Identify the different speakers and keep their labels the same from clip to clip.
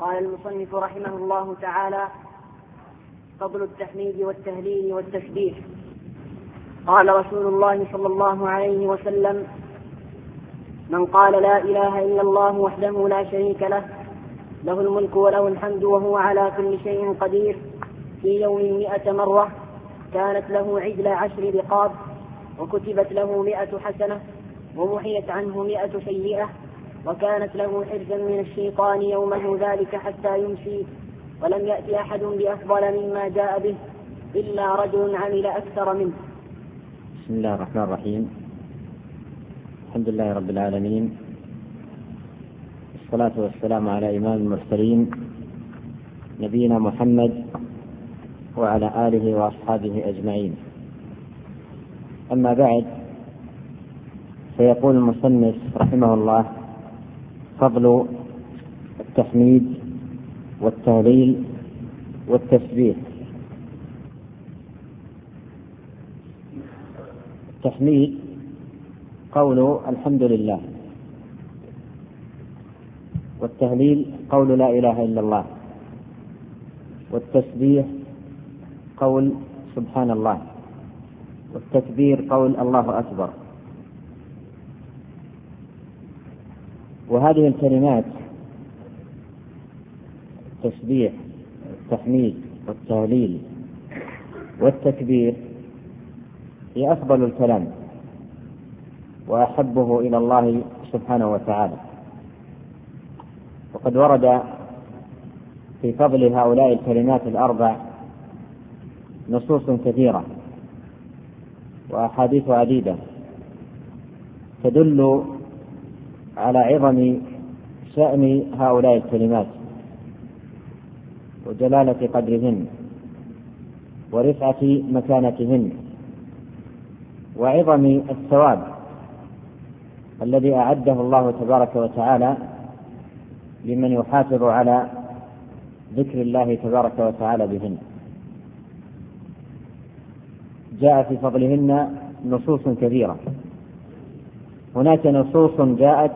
Speaker 1: قال المصنف رحمه الله تعالى: فضل التحميد والتهليل والتسبيح. قال رسول الله صلى الله عليه وسلم: من قال لا إله إلا الله وحده لا شريك له له الملك وله الحمد وهو على كل شيء قدير في يوم 100 مرة كانت له عدل 10 رقاب وكتبت له 100 حسنة ومحيت عنه 100 سيئة وكانت له حرزا من الشيطان يومه ذلك حتى يمسي ولم يأتي أحد بأفضل مما جاء به إلا رجل عمل أكثر منه.
Speaker 2: بسم الله الرحمن الرحيم. الحمد لله رب العالمين، والصلاة والسلام على إمام المرسلين نبينا محمد وعلى آله وأصحابه أجمعين. أما بعد، فيقول المصنف رحمه الله: فضل التحميد والتهليل والتسبيح. التحميد قول الحمد لله، والتهليل قول لا إله إلا الله، والتسبيح قول سبحان الله، والتكبير قول الله أكبر. وهذه الكلمات التسبيح والتحميد والتهليل والتكبير هي أفضل الكلام وأحبه إلى الله سبحانه وتعالى. وقد ورد في فضل هؤلاء الكلمات الأربع نصوص كثيرة وأحاديث عديدة تدل على عظم شأن هؤلاء الكلمات وجلالة قدرهن ورفعة مكانتهن وعظم الثواب الذي أعده الله تبارك وتعالى لمن يحافظ على ذكر الله تبارك وتعالى بهن. جاء في فضلهن نصوص كثيرة. هناك نصوص جاءت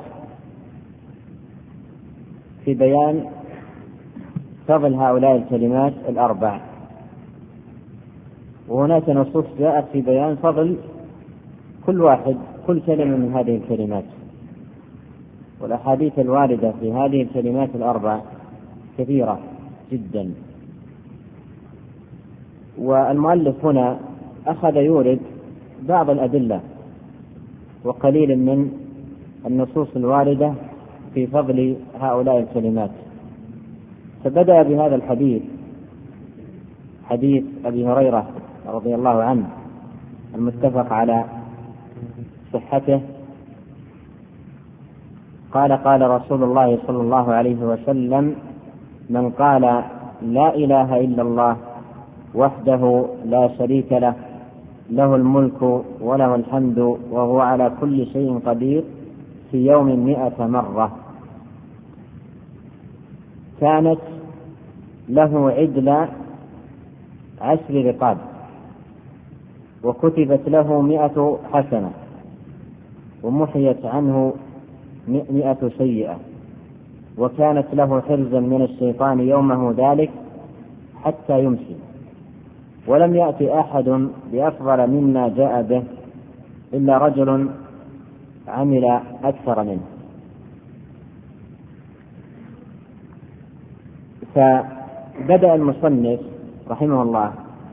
Speaker 2: في بيان فضل هؤلاء الكلمات الأربع، وهناك نصوص جاءت في بيان فضل كل كلمة من هذه الكلمات. والأحاديث الواردة في هذه الكلمات الأربع كثيرة جدا. والمؤلف هنا أخذ يورد بعض الأدلة وقليل من النصوص الواردة في فضل هؤلاء الكلمات. فبدأ بهذا الحديث، حديث أبي هريرة رضي الله عنه المتفق على صحته، قال: قال رسول الله صلى الله عليه وسلم: من قال لا إله إلا الله وحده لا شريك له له الملك وله الحمد وهو على كل شيء قدير في يوم 100 مرة كانت له عدل 10 رقاب وكتبت له 100 حسنة ومحيت عنه 100 سيئة وكانت له حرزا من الشيطان يومه ذلك حتى يمسي ولم يأتي أحد بأفضل مما جاء به إلا رجل عمل أكثر منه. فبدأ المصنف رحمه الله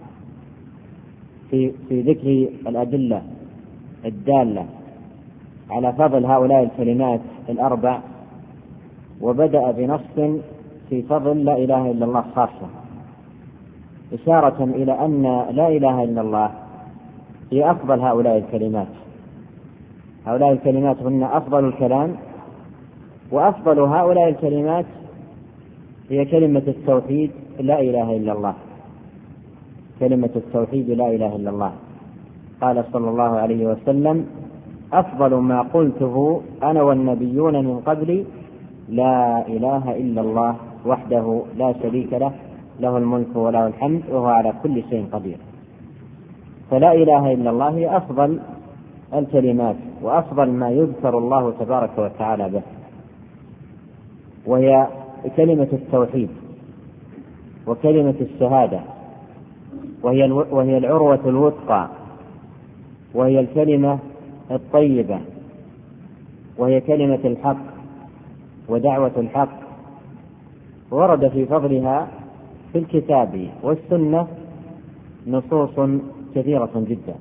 Speaker 2: في ذكر الأدلة الدالة على فضل هؤلاء الكلمات الأربع، وبدأ بنص في فضل لا إله إلا الله خاصة، إشارة إلى أن لا إله إلا الله هي أفضل هؤلاء الكلمات. هؤلاء الكلمات هن أفضل الكلام، وأفضل هؤلاء الكلمات هي كلمة التوحيد لا إله إلا الله، كلمة التوحيد لا إله إلا الله. قال صلى الله عليه وسلم: أفضل ما قلته أنا والنبيون من قبلي لا إله إلا الله وحده لا شريك له له الملك وله الحمد وهو على كل شيء قدير. فلا إله إلا الله هي أفضل الكلمات وأفضل ما يذكر الله تبارك وتعالى به، وهي كلمة التوحيد وكلمة الشهادة، وهي العروة الوثقى، وهي الكلمة الطيبة، وهي كلمة الحق ودعوة الحق. ورد في فضلها في الكتاب والسنة نصوص كثيرة جدا.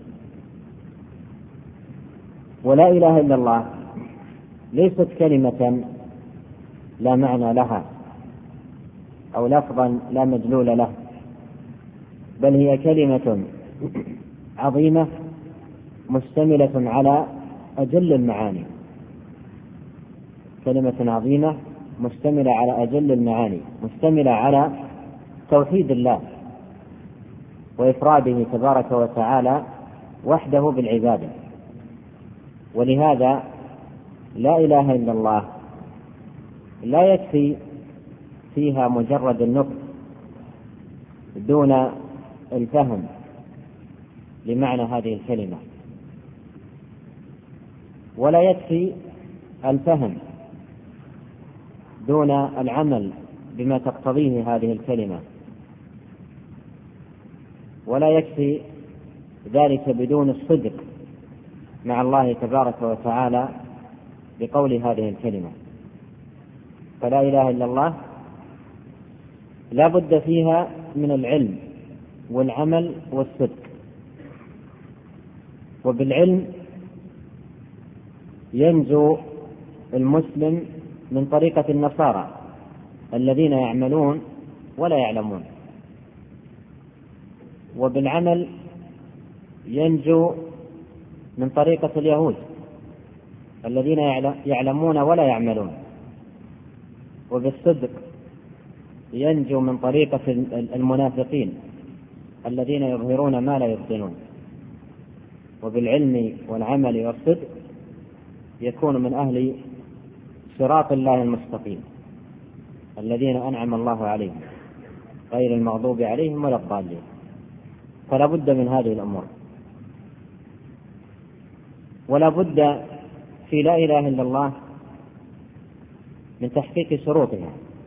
Speaker 2: ولا إله إلا الله ليست كلمة لا معنى لها أو لفظا لا مدلول له، بل هي كلمة عظيمة مشتملة على أجل المعاني، كلمة عظيمة مشتملة على أجل المعاني، مشتملة على توحيد الله وإفراده تبارك وتعالى وحده بالعبادة. ولهذا لا إله إلا الله لا يكفي فيها مجرد النطق دون الفهم لمعنى هذه الكلمة، ولا يكفي الفهم دون العمل بما تقتضيه هذه الكلمة، ولا يكفي ذلك بدون الصدق مع الله تبارك وتعالى بقول هذه الكلمة. فلا إله إلا الله لا بد فيها من العلم والعمل والصدق. وبالعلم ينجو المسلم من طريقة النصارى الذين يعملون ولا يعلمون، وبالعمل ينجو من طريقة اليهود الذين يعلمون ولا يعملون، وبالصدق ينجو من طريقة المنافقين الذين يظهرون ما لا يبطنون. وبالعلم والعمل والصدق يكون من أهل صراط الله المستقيم الذين أنعم الله عليهم غير المغضوب عليهم ولا الضالين. فلا بد من هذه الأمور، ولا بد في لا إله إلا الله من تحقيق شروطها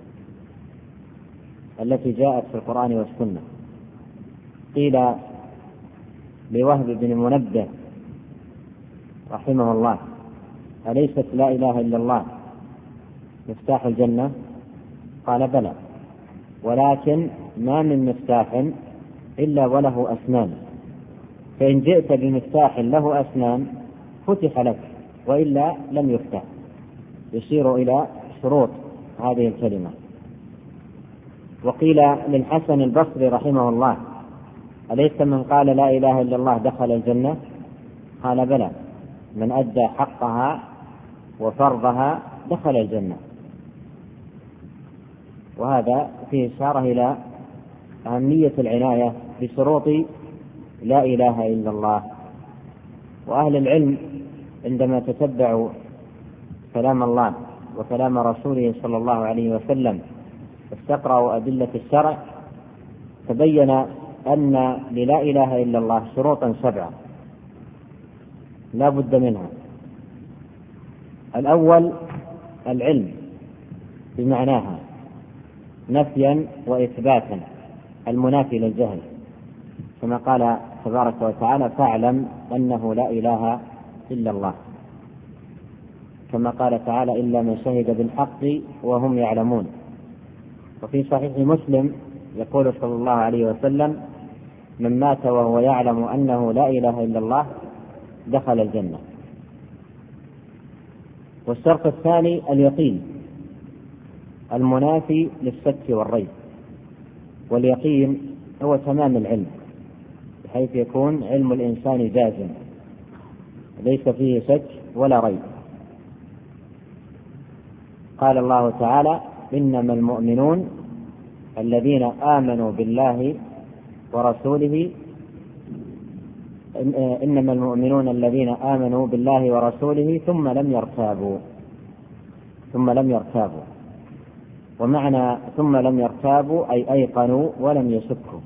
Speaker 2: التي جاءت في القرآن والسنة. قيل لوهب بن منبه رحمه الله: أليست لا إله إلا الله مفتاح الجنة؟ قال: بلى، ولكن ما من مفتاح إلا وله أسنان، فإن جئت بمفتاح له أسنان فتح لك، وإلا لم يفتح. يشير إلى شروط هذه الكلمة. وقيل للحسن البصري رحمه الله: أليس من قال لا إله إلا الله دخل الجنة؟ قال: بلى، من أدى حقها وفرضها دخل الجنة. وهذا فيه إشارة إلى أهمية العناية بشروط لا إله إلا الله. وأهل العلم عندما تتبعوا كلام الله وكلام رسوله صلى الله عليه وسلم واستقرأوا أدلة الشرع تبين أن للا إله إلا الله شروطا 7 لا بد منها. الأول العلم بمعناها نفيا وإثباتا المنافي للجهل، كما قال تبارك وتعالى: فاعلم أنه لا إله إلا الله، كما قال تعالى: إلا من شهد بالحق وهم يعلمون. وفي صحيح مسلم يقول صلى الله عليه وسلم: من مات وهو يعلم أنه لا إله إلا الله دخل الجنة. والشرط الثاني اليقين المنافي للشك والريب، واليقين هو تمام العلم بحيث يكون علم الإنسان جازم ليس فيه شك ولا ريب. قال الله تعالى: إنما المؤمنون الذين آمنوا بالله ورسوله إنما المؤمنون الذين آمنوا بالله ورسوله ثم لم يرتابوا. ومعنى ثم لم يرتابوا أي أيقنوا ولم يشكوا.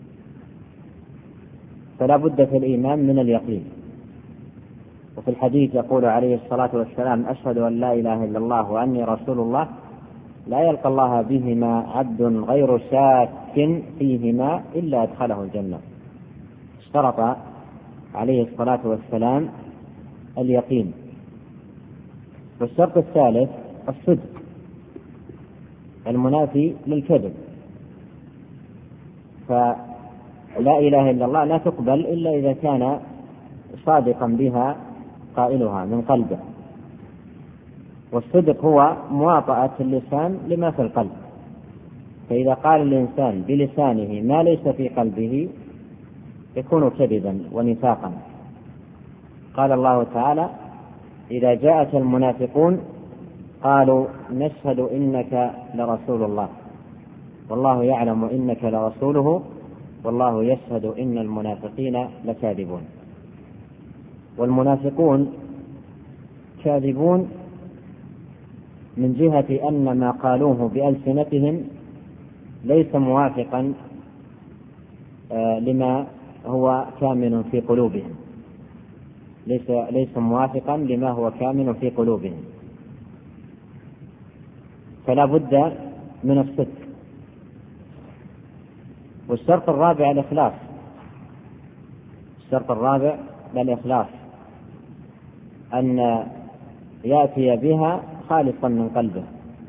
Speaker 2: فلا بد في الإيمان من اليقين. وفي الحديث يقول عليه الصلاة والسلام: أشهد أن لا إله إلا الله وأني رسول الله، لا يلقى الله بهما عبد غير شاك فيهما إلا أدخله الجنة. اشترط عليه الصلاة والسلام اليقين. والشرط الثالث الصدق المنافي للكذب، فلا إله إلا الله لا تقبل إلا إذا كان صادقا بها قائلها من قلبه. والصدق هو مواطأة اللسان لما في القلب، فإذا قال الإنسان بلسانه ما ليس في قلبه يكون كذبا ونفاقا. قال الله تعالى: إذا جاءك المنافقون قالوا نشهد إنك لرسول الله والله يعلم إنك لرسوله والله يشهد إن المنافقين لكاذبون. والمنافقون كاذبون من جهة أن ما قالوه بألسنتهم ليس موافقا لما هو كامن في قلوبهم، ليس موافقا لما هو كامن في قلوبهم، فلا بد من الصدق. والشرط الرابع الإخلاص. الشرط الرابع الإخلاص، أن يأتي بها خالصا من قلبه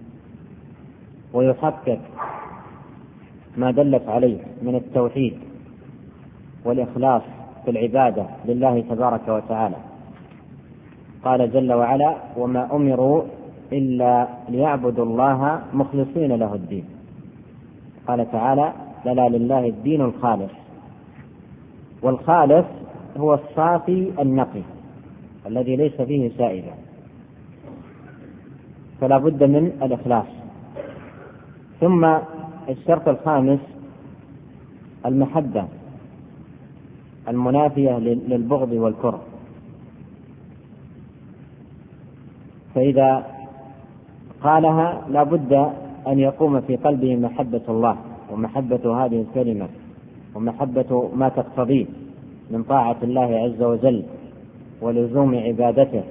Speaker 2: ويحقق ما دلت عليه من التوحيد والإخلاص في العبادة لله تبارك وتعالى. قال جل وعلا: وما أمروا إلا ليعبدوا الله مخلصين له الدين. قال تعالى: لنا لله الدين الخالص. والخالص هو الصافي النقي الذي ليس فيه سائبة، فلا بد من الإخلاص. ثم الشرط الخامس المحبة المنافية للبغض والكره، فإذا قالها لا بد أن يقوم في قلبه محبة الله ومحبة هذه الكلمة ومحبة ما تقتضيه من طاعة الله عز وجل ولزوم عبادته.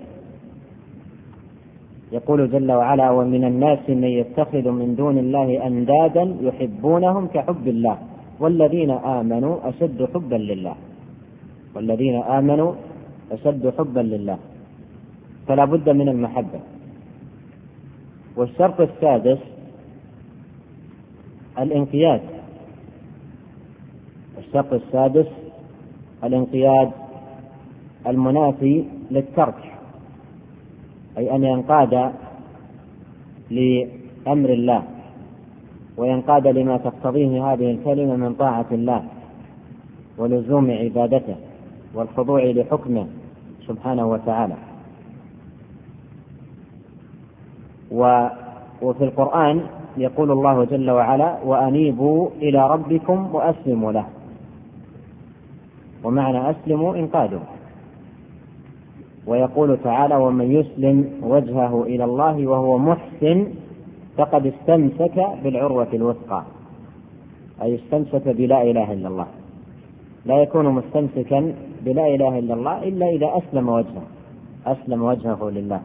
Speaker 2: يقول جل وعلا: ومن الناس من يتخذ من دون الله أندادا يحبونهم كحب الله والذين آمنوا أشد حبا لله. والذين آمنوا أشد حبا لله، فلا بد من المحبة. والشرط السادس الانقياد. الشرط السادس الانقياد المنافي للترك، أي أن ينقاد لأمر الله وينقاد لما تقتضيه هذه الكلمة من طاعة الله ولزوم عبادته والخضوع لحكمه سبحانه وتعالى. وفي القرآن يقول الله جل وعلا: وأنيبوا إلى ربكم وأسلموا له. ومعنى أسلموا انقادوا. ويقول تعالى: ومن يسلم وجهه إلى الله وهو محسن فقد استمسك بالعروة الوثقى، أي استمسك بلا إله إلا الله. لا يكون مستمسكا بلا إله إلا الله إلا إذا أسلم وجهه لله.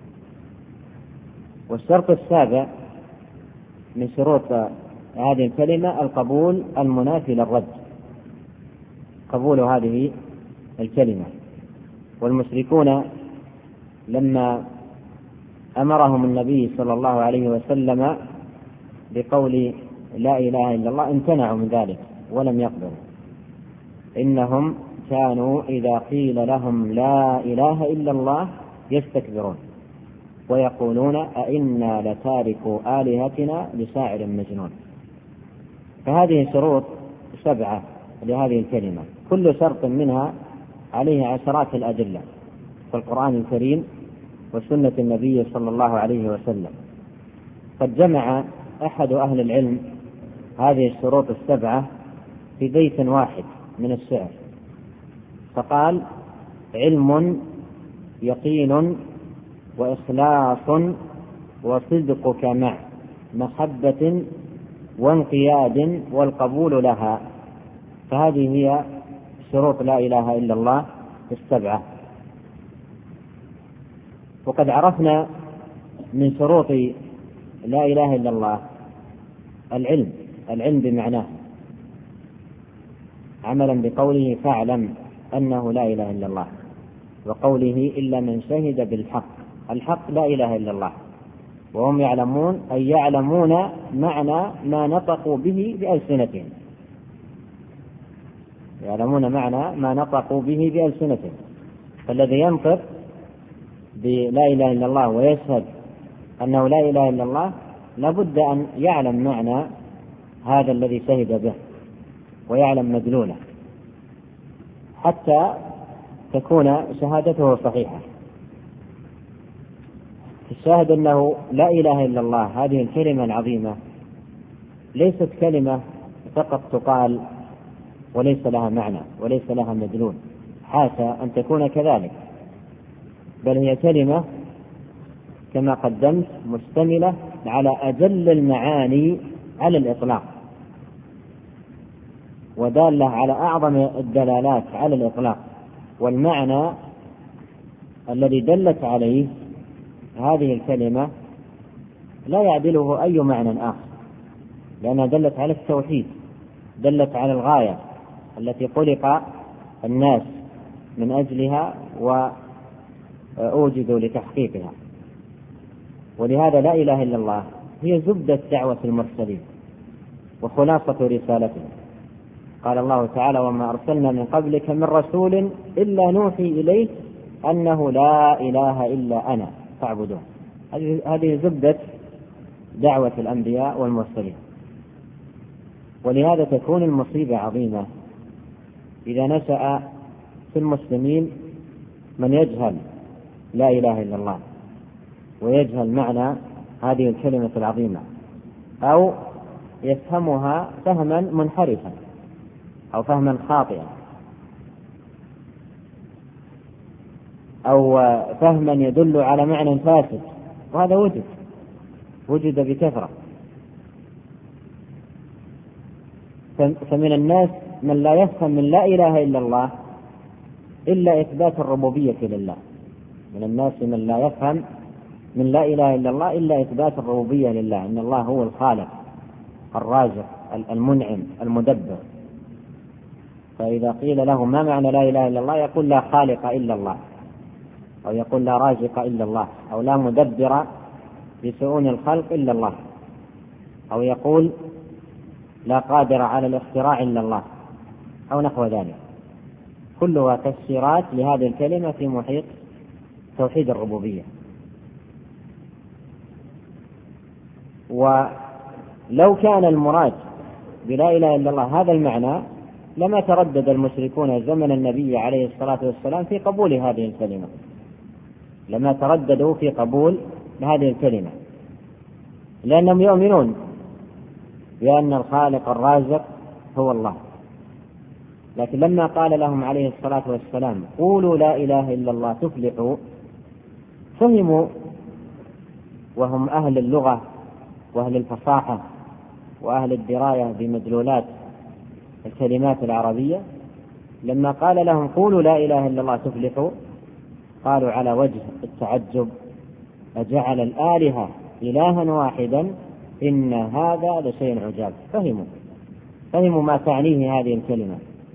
Speaker 2: والشرط السابع من شروط هذه الكلمة القبول المنافي للرد، قبول هذه الكلمة. والمشركون لما أمرهم النبي صلى الله عليه وسلم بقول لا إله إلا الله امتنعوا من ذلك ولم يقبلوا. إنهم كانوا إذا قيل لهم لا إله إلا الله يستكبرون ويقولون أئنا لتاركوا آلهتنا لشاعر مجنون. فهذه شروط 7 لهذه الكلمة، كل شرط منها عليه عشرات الأدلة في القرآن الكريم وسنة النبي صلى الله عليه وسلم. قد جمع أحد أهل العلم هذه الشروط 7 في بيت واحد من الشعر، فقال: علم يقين وإخلاص وصدقك مع محبة وانقياد والقبول لها. فهذه هي شروط لا إله إلا الله 7. وقد عرفنا من شروط لا إله إلا الله العلم بمعناه، عملا بقوله فاعلم أنه لا إله إلا الله، وقوله إلا من شهد بالحق، الحق لا إله إلا الله، وهم يعلمون أي يعلمون معنى ما نطقوا به بألسنتهم، يعلمون معنى ما نطقوا به بألسنتهم. فالذي ينطق بلا إله إلا الله ويشهد أنه لا إله إلا الله لابد أن يعلم معنى هذا الذي شهد به ويعلم مدلوله حتى تكون شهادته صحيحة. الشاهد أنه لا إله إلا الله هذه الكلمة العظيمة ليست كلمة فقط تقال وليس لها معنى وليس لها مدلول، حاشا أن تكون كذلك، بل هي كلمة كما قدمت مشتملة على أجل المعاني على الإطلاق، ودالة على أعظم الدلالات على الإطلاق، والمعنى الذي دلت عليه هذه الكلمة لا يعدله أي معنى آخر، لأنها دلت على التوحيد، دلت على الغاية التي خلق الناس من أجلها وأوجدوا لتحقيقها. ولهذا لا إله إلا الله هي زبدة دعوة المرسلين وخلاصة رسالتهم. قال الله تعالى وما أرسلنا من قبلك من رسول إلا نوحي إليه أنه لا إله إلا أنا فاعبدون. هذه زبدة دعوة الأنبياء والمرسلين. ولهذا تكون المصيبة عظيمة إذا نشأ في المسلمين من يجهل لا إله إلا الله ويجهل معنى هذه الكلمة العظيمة، أو يفهمها فهما منحرفا أو فهما خاطئا، أو فهما يدل على معنى فاسد، وهذا وجد بكثرة. فمن الناس من لا يفهم من لا إله إلا الله إلا إثبات الربوبية لله، من الناس من لا يفهم من لا إله إلا الله إلا إثبات الربوبية لله، إن الله هو الخالق الرازق المنعم المدبر. فإذا قيل له ما معنى لا إله إلا الله يقول لا خالق إلا الله، أو يقول لا رازق إلا الله، أو لا مدبر لشؤون الخلق إلا الله، أو يقول لا قادر على الاختراع إلا الله، أو نحو ذلك. كلها تفسيرات لهذه الكلمة في محيط توحيد الربوبية. ولو كان المراد بلا إله إلا الله هذا المعنى لما تردد المشركون زمن النبي عليه الصلاة والسلام في قبول هذه الكلمة، لما ترددوا في قبول هذه الكلمة، لأنهم يؤمنون بأن الخالق الرازق هو الله. لكن لما قال لهم عليه الصلاة والسلام قولوا لا إله إلا الله تفلحوا، فهموا، وهم أهل اللغة وأهل الفصاحة وأهل الدراية بمدلولات الكلمات العربية، لما قال لهم قولوا لا إله إلا الله تفلحوا قالوا على وجه التعجب أجعل الآلهة إلها واحدا إن هذا لشيء عجاب. فهموا ما تعنيه هذه الكلمة،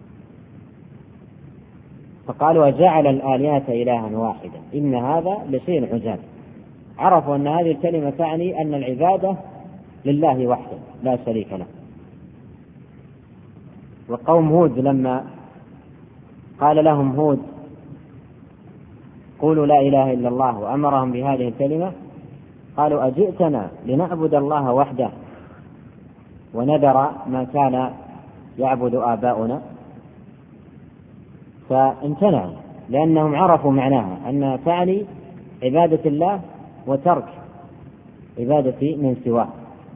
Speaker 2: فقالوا أجعل الآلهة إلها واحدا إن هذا لشيء عجاب. عرفوا أن هذه الكلمة تعني أن العبادة لله وحده لا شريك له. وقوم هود لما قال لهم هود قولوا لا إله إلا الله وأمرهم بهذه الكلمة قالوا أجئتنا لنعبد الله وحده ونذر ما كان يعبد آباؤنا، فامتنعوا لأنهم عرفوا معناها أنها تعني عبادة الله وترك عبادة من سواه.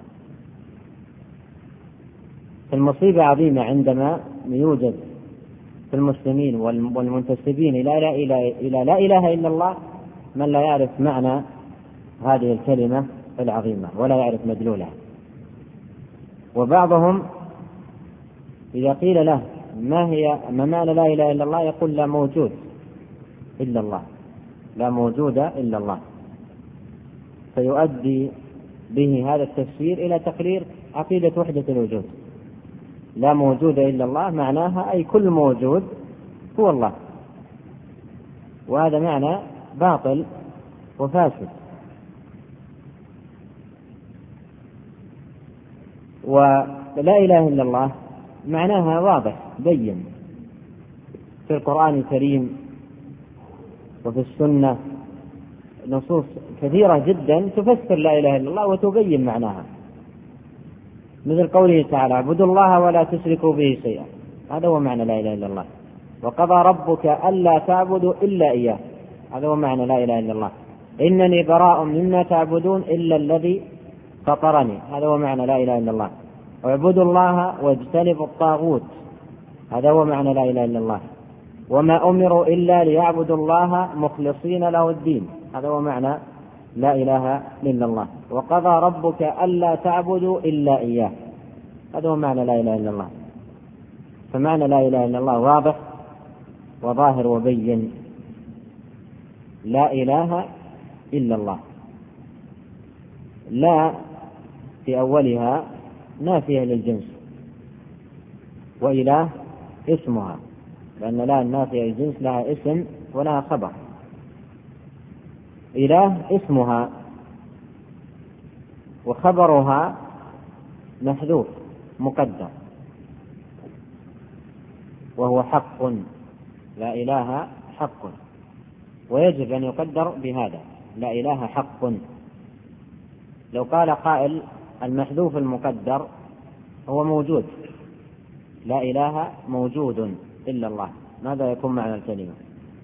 Speaker 2: المصيبة عظيمة عندما يوجد في المسلمين والمنتسبين إلى لا إله إلا الله من لا يعرف معنى هذه الكلمة العظيمة ولا يعرف مدلولها. وبعضهم إذا قيل له ما معنى لا إله إلا الله يقول لا موجود إلا الله، لا موجود إلا الله، فيؤدي به هذا التفسير إلى تقرير عقيدة وحدة الوجود. لا موجود إلا الله معناها أي كل موجود هو الله، وهذا معنى باطل وفاسد. ولا إله إلا الله معناها واضح بين في القرآن الكريم وفي السنة نصوص كثيرة جدا تفسر لا إله إلا الله وتبين معناها، مثل قوله تعالى اعبدوا الله ولا تشركوا به شيئا، هذا هو معنى لا إله إلا الله. وقضى ربك ألا تعبدوا إلا إياه، هذا هو معنى لا إله إلا الله. إنني براء مما تعبدون إلا الذي فطرني، هذا هو معنى لا إله إلا الله. واعبدوا الله واجتنبوا الطاغوت، هذا هو معنى لا إله إلا الله. وما أمروا إلا ليعبدوا الله مخلصين له الدين، هذا هو معنى لا إله إلا الله. وقضى ربك ألا تعبدوا إلا إياه، هذا هو معنى لا إله إلا الله. فمعنى لا إله إلا الله واضح وظاهر وبين، لا إله إلا الله. لا في أولها نافية للجنس، وإله اسمها، لأن لا النافية للجنس لها اسم ولها خبر. إله اسمها وخبرها محذوف مقدر، وهو حق، لا إله حق، ويجب أن يقدر بهذا لا إله حق. لو قال قائل المحذوف المقدر هو موجود، لا إله موجود إلا الله، ماذا يكون معنى الكلمة؟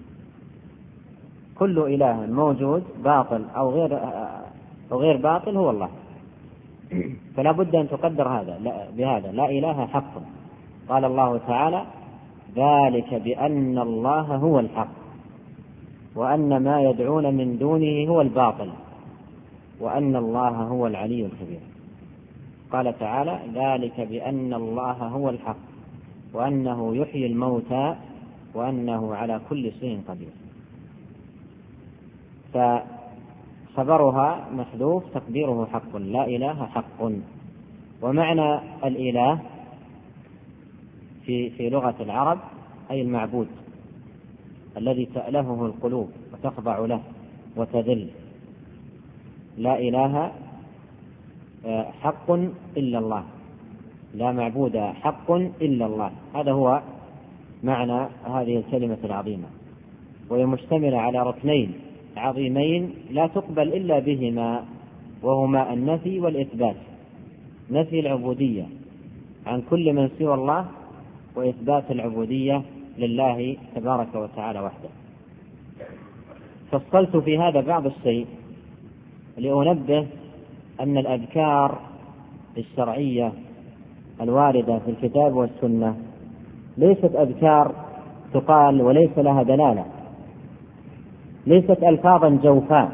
Speaker 2: كل إله موجود باطل أو غير باطل هو الله، فلا بد أن تقدر هذا بهذا لا إله حق. قال الله تعالى ذلك بأن الله هو الحق وأن ما يدعون من دونه هو الباطل وأن الله هو العلي الكبير. قال تعالى ذلك بأن الله هو الحق وأنه يحيي الموتى وأنه على كل شيء قدير. فخبرها محذوف تقديره حق، لا إله حق. ومعنى الإله في لغة العرب أي المعبود الذي تألهه القلوب وتخضع له وتذل. لا إله حق إلا الله، لا معبود حق إلا الله، هذا هو معنى هذه الكلمة العظيمة. وهي مشتملة على ركنين عظيمين لا تقبل إلا بهما، وهما النفي والإثبات. نفي العبودية عن كل من سوى الله، وإثبات العبودية لله تبارك وتعالى وحده. فصلت في هذا بعض الشيء لأنبه أن الأذكار الشرعية الواردة في الكتاب والسنة ليست أذكار تقال وليس لها دلالة، ليست ألفاظا جوفاء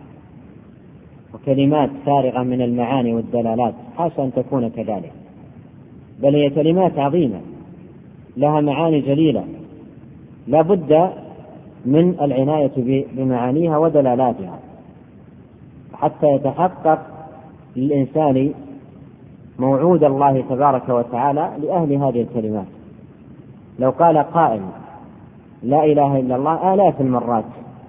Speaker 2: وكلمات فارغة من المعاني والدلالات، حاشا أن تكون كذلك، بل هي كلمات عظيمة لها معاني جليلة لا بد من العناية بمعانيها ودلالاتها حتى يتحقق للإنسان موعود الله تبارك وتعالى لأهل هذه الكلمات. لو قال قائل لا إله إلا الله آلاف المرات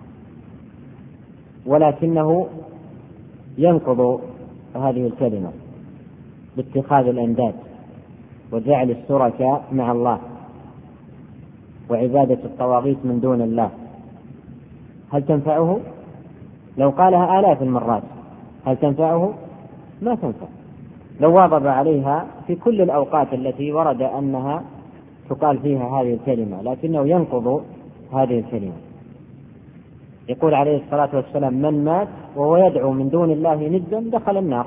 Speaker 2: ولكنه ينقض هذه الكلمة باتخاذ الأنداد وجعل الشركاء مع الله وعبادة الطواغيت من دون الله، هل تنفعه؟ لو قالها آلاف المرات هل تنفعه؟ ما تنفع. لو واظب عليها في كل الأوقات التي ورد أنها تقال فيها هذه الكلمة، لكنه ينقض هذه الكلمة. يقول عليه الصلاة والسلام من مات وهو يدعو من دون الله ندا دخل النار.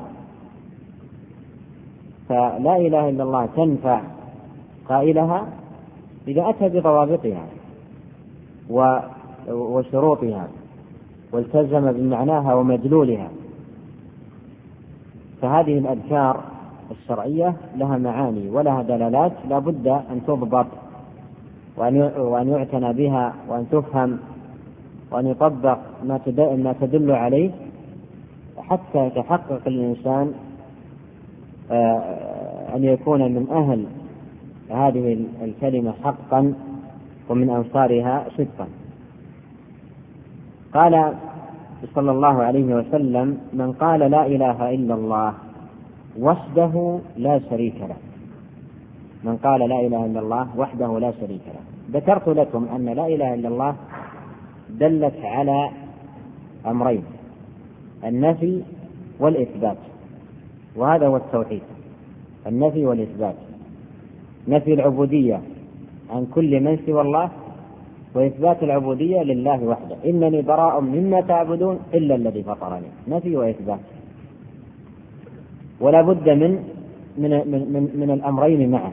Speaker 2: فلا إله إلا الله تنفع قائلها إذا أتى بضوابطها وشروطها والتزم بمعناها ومدلولها. فهذه الأذكار الشرعية لها معاني ولها دلالات لا بد أن تضبط وأن يعتنى بها وأن تفهم وأن يطبق ما تدل عليه حتى يتحقق الإنسان أن يكون من أهل هذه الكلمة حقا ومن أنصارها صدقا. قال صلى الله عليه وسلم: من قال لا إله إلا الله وحده لا شريك له. من قال لا إله إلا الله وحده لا شريك له. ذكرت لكم أن لا إله إلا الله دلت على أمرين: النفي والإثبات، وهذا هو التوحيد، النفي والإثبات. نفي العبودية عن كل من سوى الله، وإثبات العبودية لله وحده: إنني براء مما تعبدون إلا الذي فطرني. نفي وإثبات، ولا بد من الأمرين معا.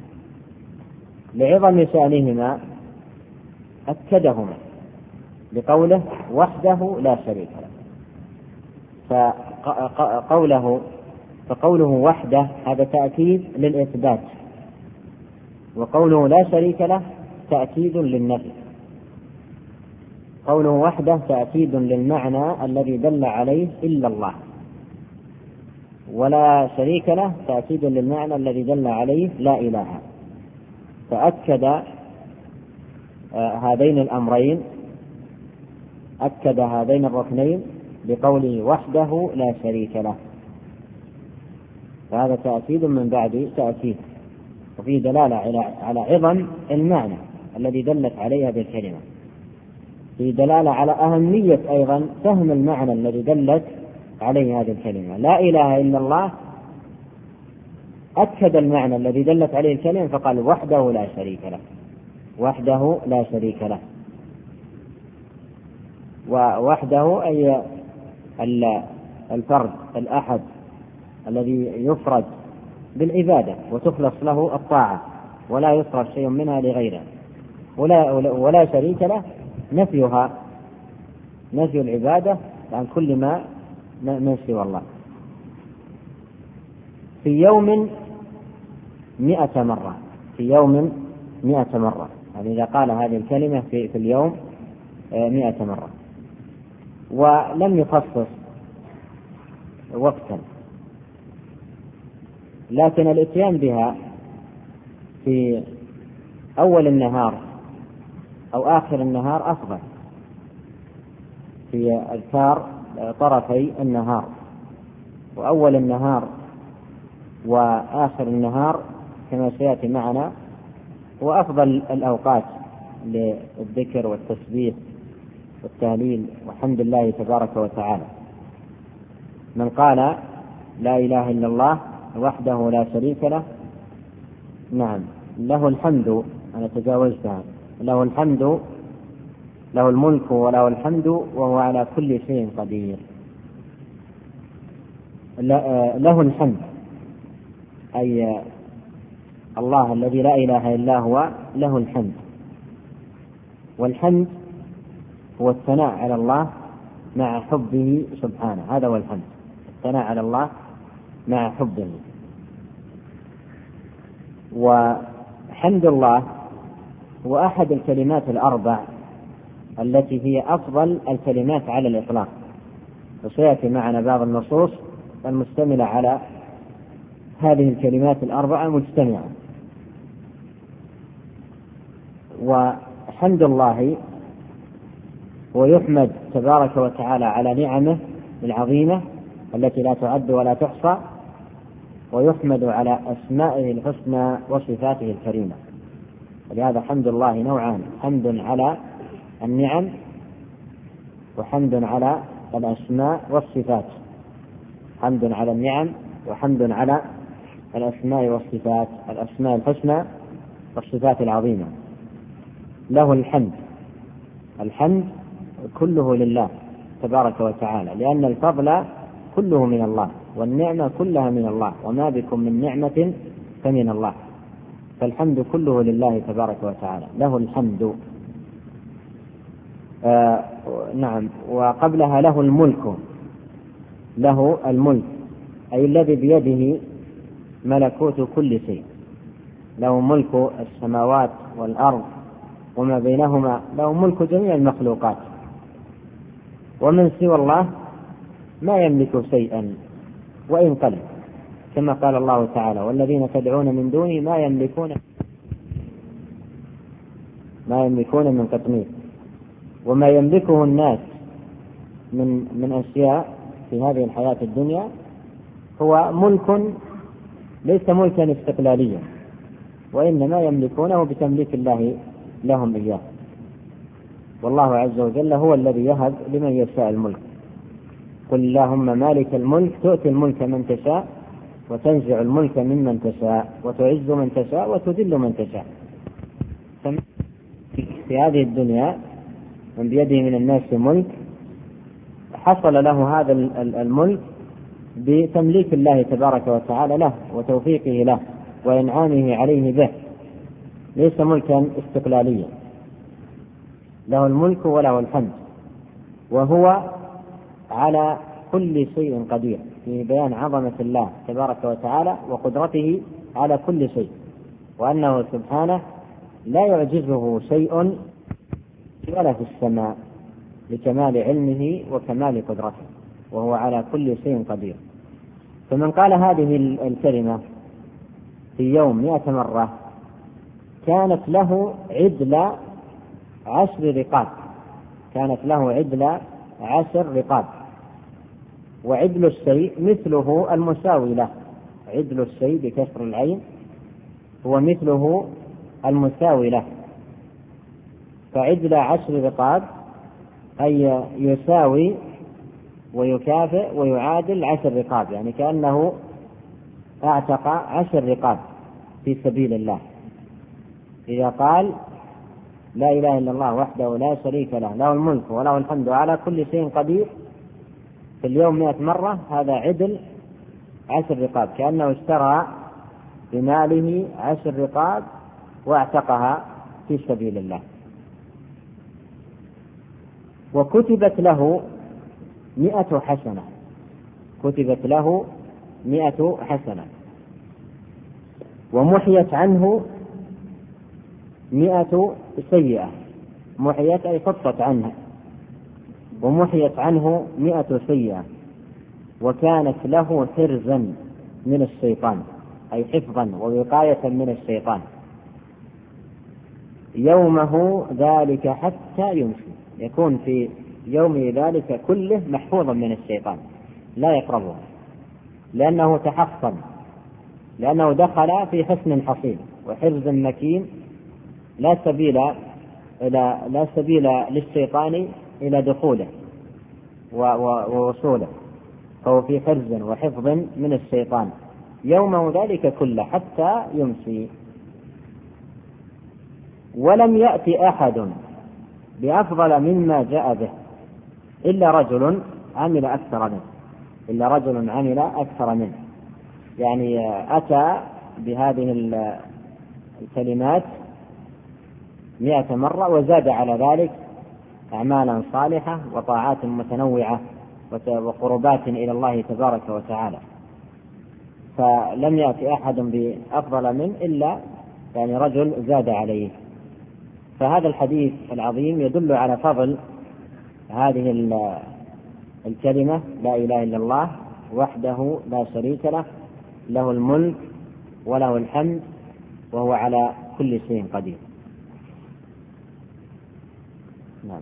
Speaker 2: لعظم شأنهما أكدهما بقوله وحده لا شريك له. فقوله وحده هذا تأكيد للإثبات، وقوله لا شريك له تأكيد للنفي. قوله وحده تأكيد للمعنى الذي دل عليه إلا الله، ولا شريك له تأكيد للمعنى الذي دل عليه لا إله. فأكد هذين الأمرين، أكد هذين الركنين بقوله وحده لا شريك له. فهذا تأكيد من بعد تأكيد، وفيه دلالة على عظم المعنى الذي دلت عليه هذه الكلمة. فيه دلالة على أهمية أيضا فهم المعنى الذي دلت عليه هذه الكلمة. لا إله إلا الله أكد المعنى الذي دلت عليه الكلمة فقال وحده لا شريك له، وحده لا شريك له. ووحده أي الفرد الأحد الذي يفرد بالعبادة وتخلص له الطاعة ولا يصرف شيء منها لغيره. ولا شريك له نفيها، نفي العبادة عن كل ما من سوى الله. في يوم 100 مرة، في يوم 100 مرة، يعني إذا قال هذه الكلمة في اليوم 100 مرة، ولم يخصص وقتا، لكن الاتيان بها في أول النهار أو آخر النهار أفضل، في أذكار طرفي النهار، وأول النهار وآخر النهار كما سيأتي معنا، وأفضل الأوقات للذكر والتسبيح والتهليل وحمد الله تبارك وتعالى. من قال لا إله إلا الله وحده لا شريك له، نعم، له الحمد، أنا تجاوزتها، له الحمد، له الملك وله الحمد وهو على كل شيء قدير. له الحمد أي الله الذي لا إله إلا هو له الحمد. والحمد هو الثناء على الله مع حبه سبحانه، هذا هو الحمد، الثناء على الله مع حبه. وحمد الله هو أحد الكلمات الأربع التي هي أفضل الكلمات على الإطلاق، وسيأتي معنا بعض النصوص المشتملة على هذه الكلمات الأربعة مجتمعة. وحمد الله هو يحمد تبارك وتعالى على نعمه العظيمة التي لا تعد ولا تحصى، ويحمد على أسمائه الحسنى وصفاته الكريمة. ولهذا حمد الله نوعان: حمد على النعم وحمد على الأسماء والصفات. حمد على النعم وحمد على الأسماء والصفات، الأسماء الحسنى والصفات العظيمة. له الحمد، الحمد كله لله تبارك وتعالى، لأن الفضل كله من الله والنعمة كلها من الله، وما بكم من نعمة فمن الله، فالحمد كله لله تبارك وتعالى. له الحمد. نعم. وقبلها له الملك، له الملك أي الذي بيده ملكوت كل شيء، له ملك السماوات والأرض وما بينهما، له ملك جميع المخلوقات. ومن سوى الله ما يملك شيئا وإن قل، كما قال الله تعالى: والذين تدعون من دونه ما يملكون من قطمير. وما يملكه الناس من أشياء في هذه الحياة الدنيا هو ملك ليس ملكا استقلاليا، وإنما يملكونه بتمليك الله لهم إياه. والله عز وجل هو الذي يهب لمن يشاء الملك. قل اللهم مالك الملك تؤتي الملك من تشاء وتنزع الملك ممن تشاء وتعز من تشاء وتذل من تشاء. في هذه الدنيا من بيده من الناس ملك حصل له هذا الملك بتمليك الله تبارك وتعالى له وتوفيقه له وإنعامه عليه به، ليس ملكا استقلاليا. له الملك وله الحمد، وهو على كل شيء قدير، في بيان عظمة الله تبارك وتعالى وقدرته على كل شيء، وأنه سبحانه لا يعجزه شيء ولا في السماء لكمال علمه وكمال قدرته، وهو على كل شيء قدير. فمن قال هذه الكلمة في يوم 100 مرة كانت له عدل 10 رقاب، كانت له عدل 10 رقاب. وعدل الشيء مثله المساوي له، عدل الشيء بكسر العين هو مثله المساوي له. فعدل 10 رقاب أي يساوي ويكافئ ويعادل 10 رقاب، يعني كأنه اعتق 10 رقاب في سبيل الله. إذا قال لا إله إلا الله وحده لا شريك له، له الملك وله الحمد على كل شيء قدير، في اليوم 100 مرة، هذا عدل 10 رقاب، كأنه اشترى بماله 10 رقاب واعتقها في سبيل الله. وكتبت له 100 حسنة، كتبت له 100 حسنة، ومحيت عنه 100 سيئة. محيت أي خطت عنها، ومحيت عنه 100 سيئة. وكانت له حرزا من الشيطان، أي حفظا ووقاية من الشيطان يومه ذلك حتى يمسي، يكون في يومه ذلك كله محفوظا من الشيطان لا يقربه، لأنه تحصن، لأنه دخل في حصن حصين وحرز مكين، لا سبيل للشيطان إلى دخوله ووصوله، فهو في حرز وحفظ من الشيطان يومه ذلك كله حتى يمسي. ولم يأتي أحد بأفضل مما جاء به إلا رجل عمل أكثر منه، إلا رجل عمل أكثر منه، يعني أتى بهذه الكلمات 100 مرة وزاد على ذلك أعمالا صالحة وطاعات متنوعة وقربات إلى الله تبارك وتعالى. فلم يأتي أحد بأفضل منه إلا يعني رجل زاد عليه. فهذا الحديث العظيم يدل على فضل هذه الكلمة لا إله إلا الله وحده لا شريك له، له الملك وله الحمد وهو على كل شيء قدير. نعم.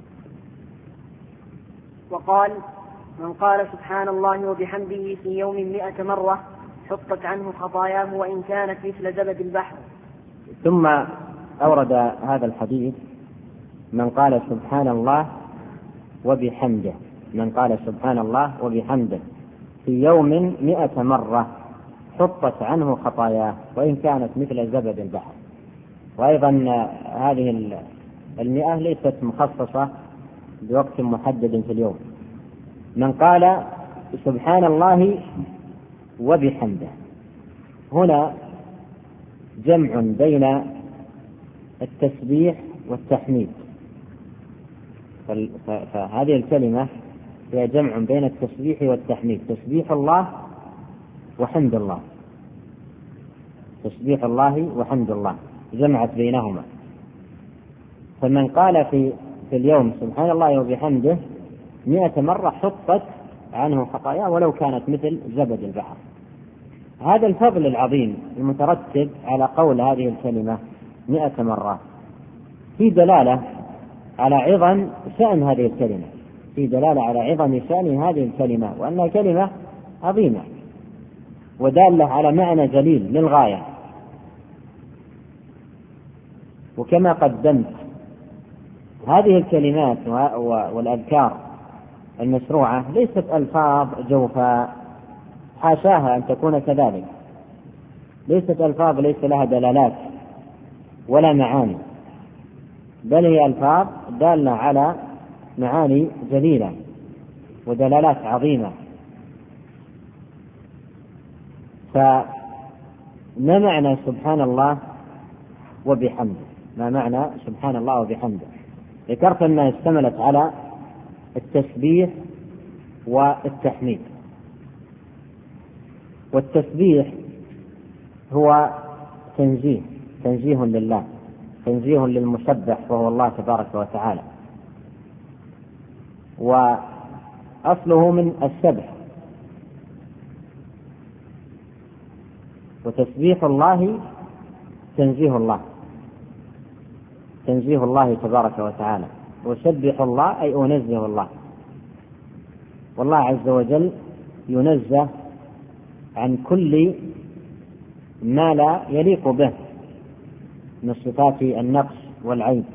Speaker 1: وقال: من قال سبحان الله وبحمده في يوم 100 مرة حطت عنه خطاياه وإن كانت مثل زبد البحر.
Speaker 2: ثم أورد هذا الحديث: من قال سبحان الله وبحمده، من قال سبحان الله وبحمده في يوم 100 مرة حطت عنه خطاياه وإن كانت مثل زبد البحر. وأيضا هذه 100 ليست مخصصة بوقت محدد في اليوم. من قال سبحان الله وبحمده، هنا جمع بين التسبيح والتحميد، فهذه الكلمة هي جمع بين التسبيح والتحميد، تسبيح الله وحمد الله، تسبيح الله وحمد الله جمعت بينهما. فمن قال في اليوم سبحان الله وبحمده 100 مرة حطت عنه خطاياه ولو كانت مثل زبد البحر. هذا الفضل العظيم المترتب على قول هذه الكلمة 100 مرة في دلالة على عظم شأن هذه الكلمة، في دلالة على عظم شأن هذه الكلمة، وأنها كلمة عظيمة ودالة على معنى جليل للغاية. وكما قدمت هذه الكلمات والأذكار المشروعة ليست ألفاظ جوفاء، حاشاها أن تكون كذلك، ليست ألفاظ ليس لها دلالات ولا معاني، بل هي ألفاظ دالة على معاني جليلة ودلالات عظيمة. فما معنى سبحان الله وبحمده؟ ما معنى سبحان الله وبحمده؟ ذكرت أنها اشتملت على التسبيح والتحميد. والتسبيح هو تنزيه لله، تنزيه للمسبح وهو الله تبارك وتعالى، وأصله من السبح. وتسبيح الله تنزيه الله، تنزيه الله تبارك وتعالى. وسبح الله أي أنزه الله، والله عز وجل ينزه عن كل ما لا يليق به من صفات النقص والعيب،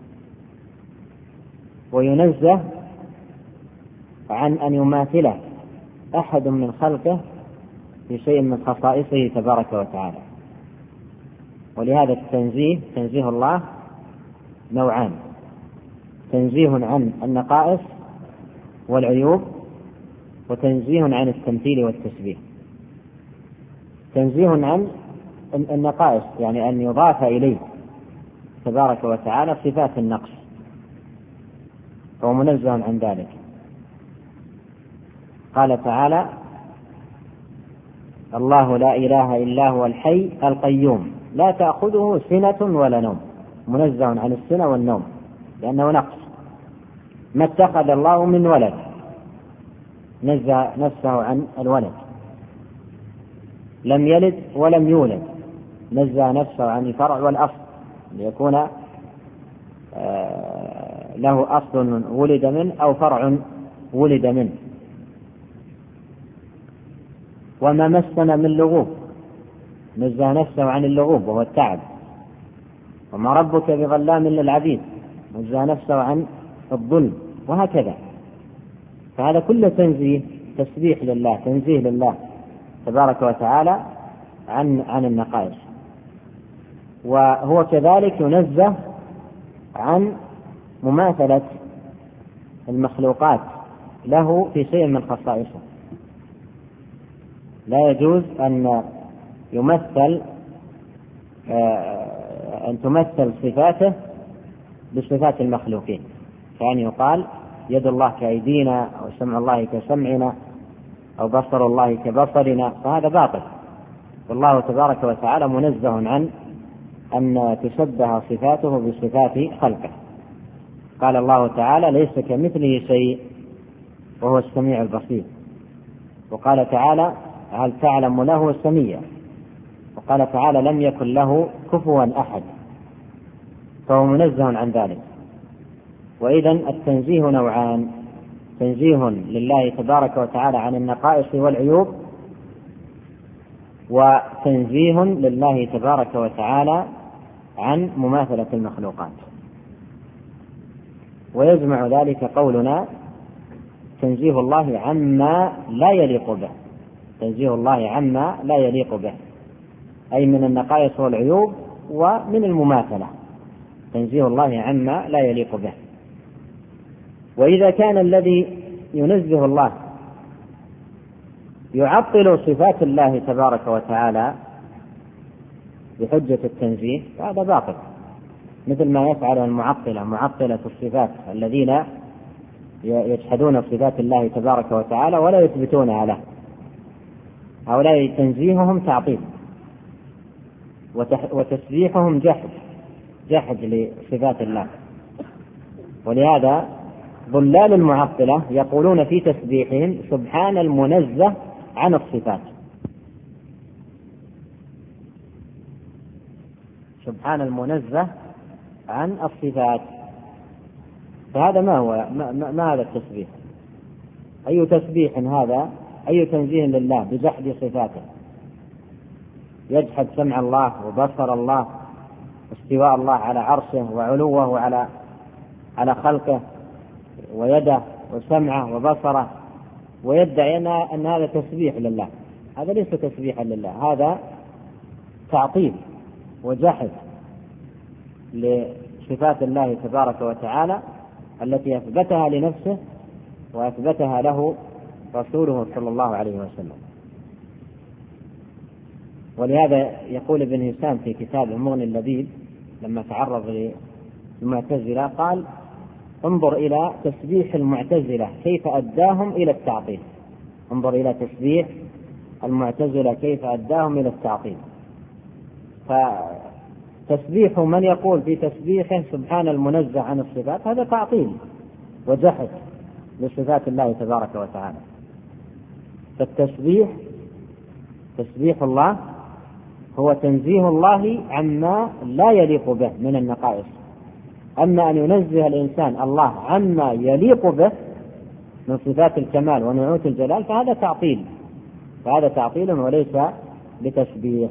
Speaker 2: وينزه عن أن يماثله أحد من خلقه في شيء من خصائصه تبارك وتعالى. ولهذا التنزيه، تنزيه الله نوعان: تنزيه عن النقائص والعيوب، وتنزيه عن التمثيل والتشبيه. تنزيه عن النقائص يعني أن يضاف إليه تبارك وتعالى صفات النقص، فهو منزه عن ذلك. قال تعالى: الله لا إله إلا هو الحي القيوم لا تأخذه سنة ولا نوم، منزه عن السنة والنوم لأنه نقص. ما اتخذ الله من ولد، نزه نفسه عن الولد. لم يلد ولم يولد، نزه نفسه عن الفرع والأصل ليكون له أصل ولد منه أو فرع ولد منه. وما مسنا من لغوب، نزه نفسه عن اللغوب وهو التعب. وما ربك بظلام للعبيد، نزه نفسه عن الظلم، وهكذا. فهذا كله تنزيه، تسبيح لله، تنزيه لله تبارك وتعالى عن النقائص. وهو كذلك ينزه عن مماثلة المخلوقات له في شيء من خصائصه. لا يجوز أن يمثل أن تمثل صفاته بصفات المخلوقين، كأن يقال يد الله كأيدينا، أو سمع الله كسمعنا، أو بصر الله كبصرنا، فهذا باطل. والله تبارك وتعالى منزه عن أن تشبه صفاته بصفات خلقه. قال الله تعالى: ليس كمثله شيء وهو السميع البصير. وقال تعالى: هل تعلم له سميا. وقال تعالى: لم يكن له كفوا أحد، فهو منزه عن ذلك. وإذن التنزيه نوعان: تنزيه لله تبارك وتعالى عن النقائص والعيوب، وتنزيه لله تبارك وتعالى عن مماثلة المخلوقات. ويجمع ذلك قولنا تنزيه الله عما لا يليق به، تنزيه الله عما لا يليق به، أي من النقائص والعيوب ومن المماثلة، تنزيه الله عما لا يليق به. وإذا كان الذي ينزه الله يعطل صفات الله تبارك وتعالى بحجة التنزيه، فهذا باطل، مثل ما يفعل المعطلة، معطلة الصفات الذين يجحدون صفات الله تبارك وتعالى ولا يثبتونها له. هؤلاء تنزيههم تعطيل، وتسبيحهم جحد لصفات الله. ولهذا ضلال المعطلة يقولون في تسبيحهم سبحان المنزه عن الصفات، سبحان المنزه عن الصفات. فهذا ما هذا التسبيح؟ أي تسبيح هذا؟ أي تنزيه لله بجحد صفاته؟ يجحد سمع الله وبصر الله، استواء الله على عرشه وعلوه على خلقه، ويده وسمعه وبصره، ويدعي أن هذا تسبيح لله. هذا ليس تسبيحا لله، هذا تعطيل وجحد لصفات الله تبارك وتعالى التي أثبتها لنفسه وأثبتها له رسوله صلى الله عليه وسلم. ولهذا يقول ابن هشام في كتاب المغني اللذيذ لما تعرض للمعتزلة قال: انظر إلى تسبيح المعتزلة كيف أداهم إلى التعطيل. انظر إلى تسبيح المعتزلة كيف أداهم إلى التعطيل. فتسبيح من يقول في تسبيحه سبحان المنزه عن الصفات هذا تعطيل وجحد لصفات الله تبارك وتعالى. فالتسبيح تسبيح الله هو تنزيه الله عما لا يليق به من النقائص. أما أن ينزه الإنسان الله عما يليق به من صفات الكمال ونعوت الجلال فهذا تعطيل وليس بتسبيح.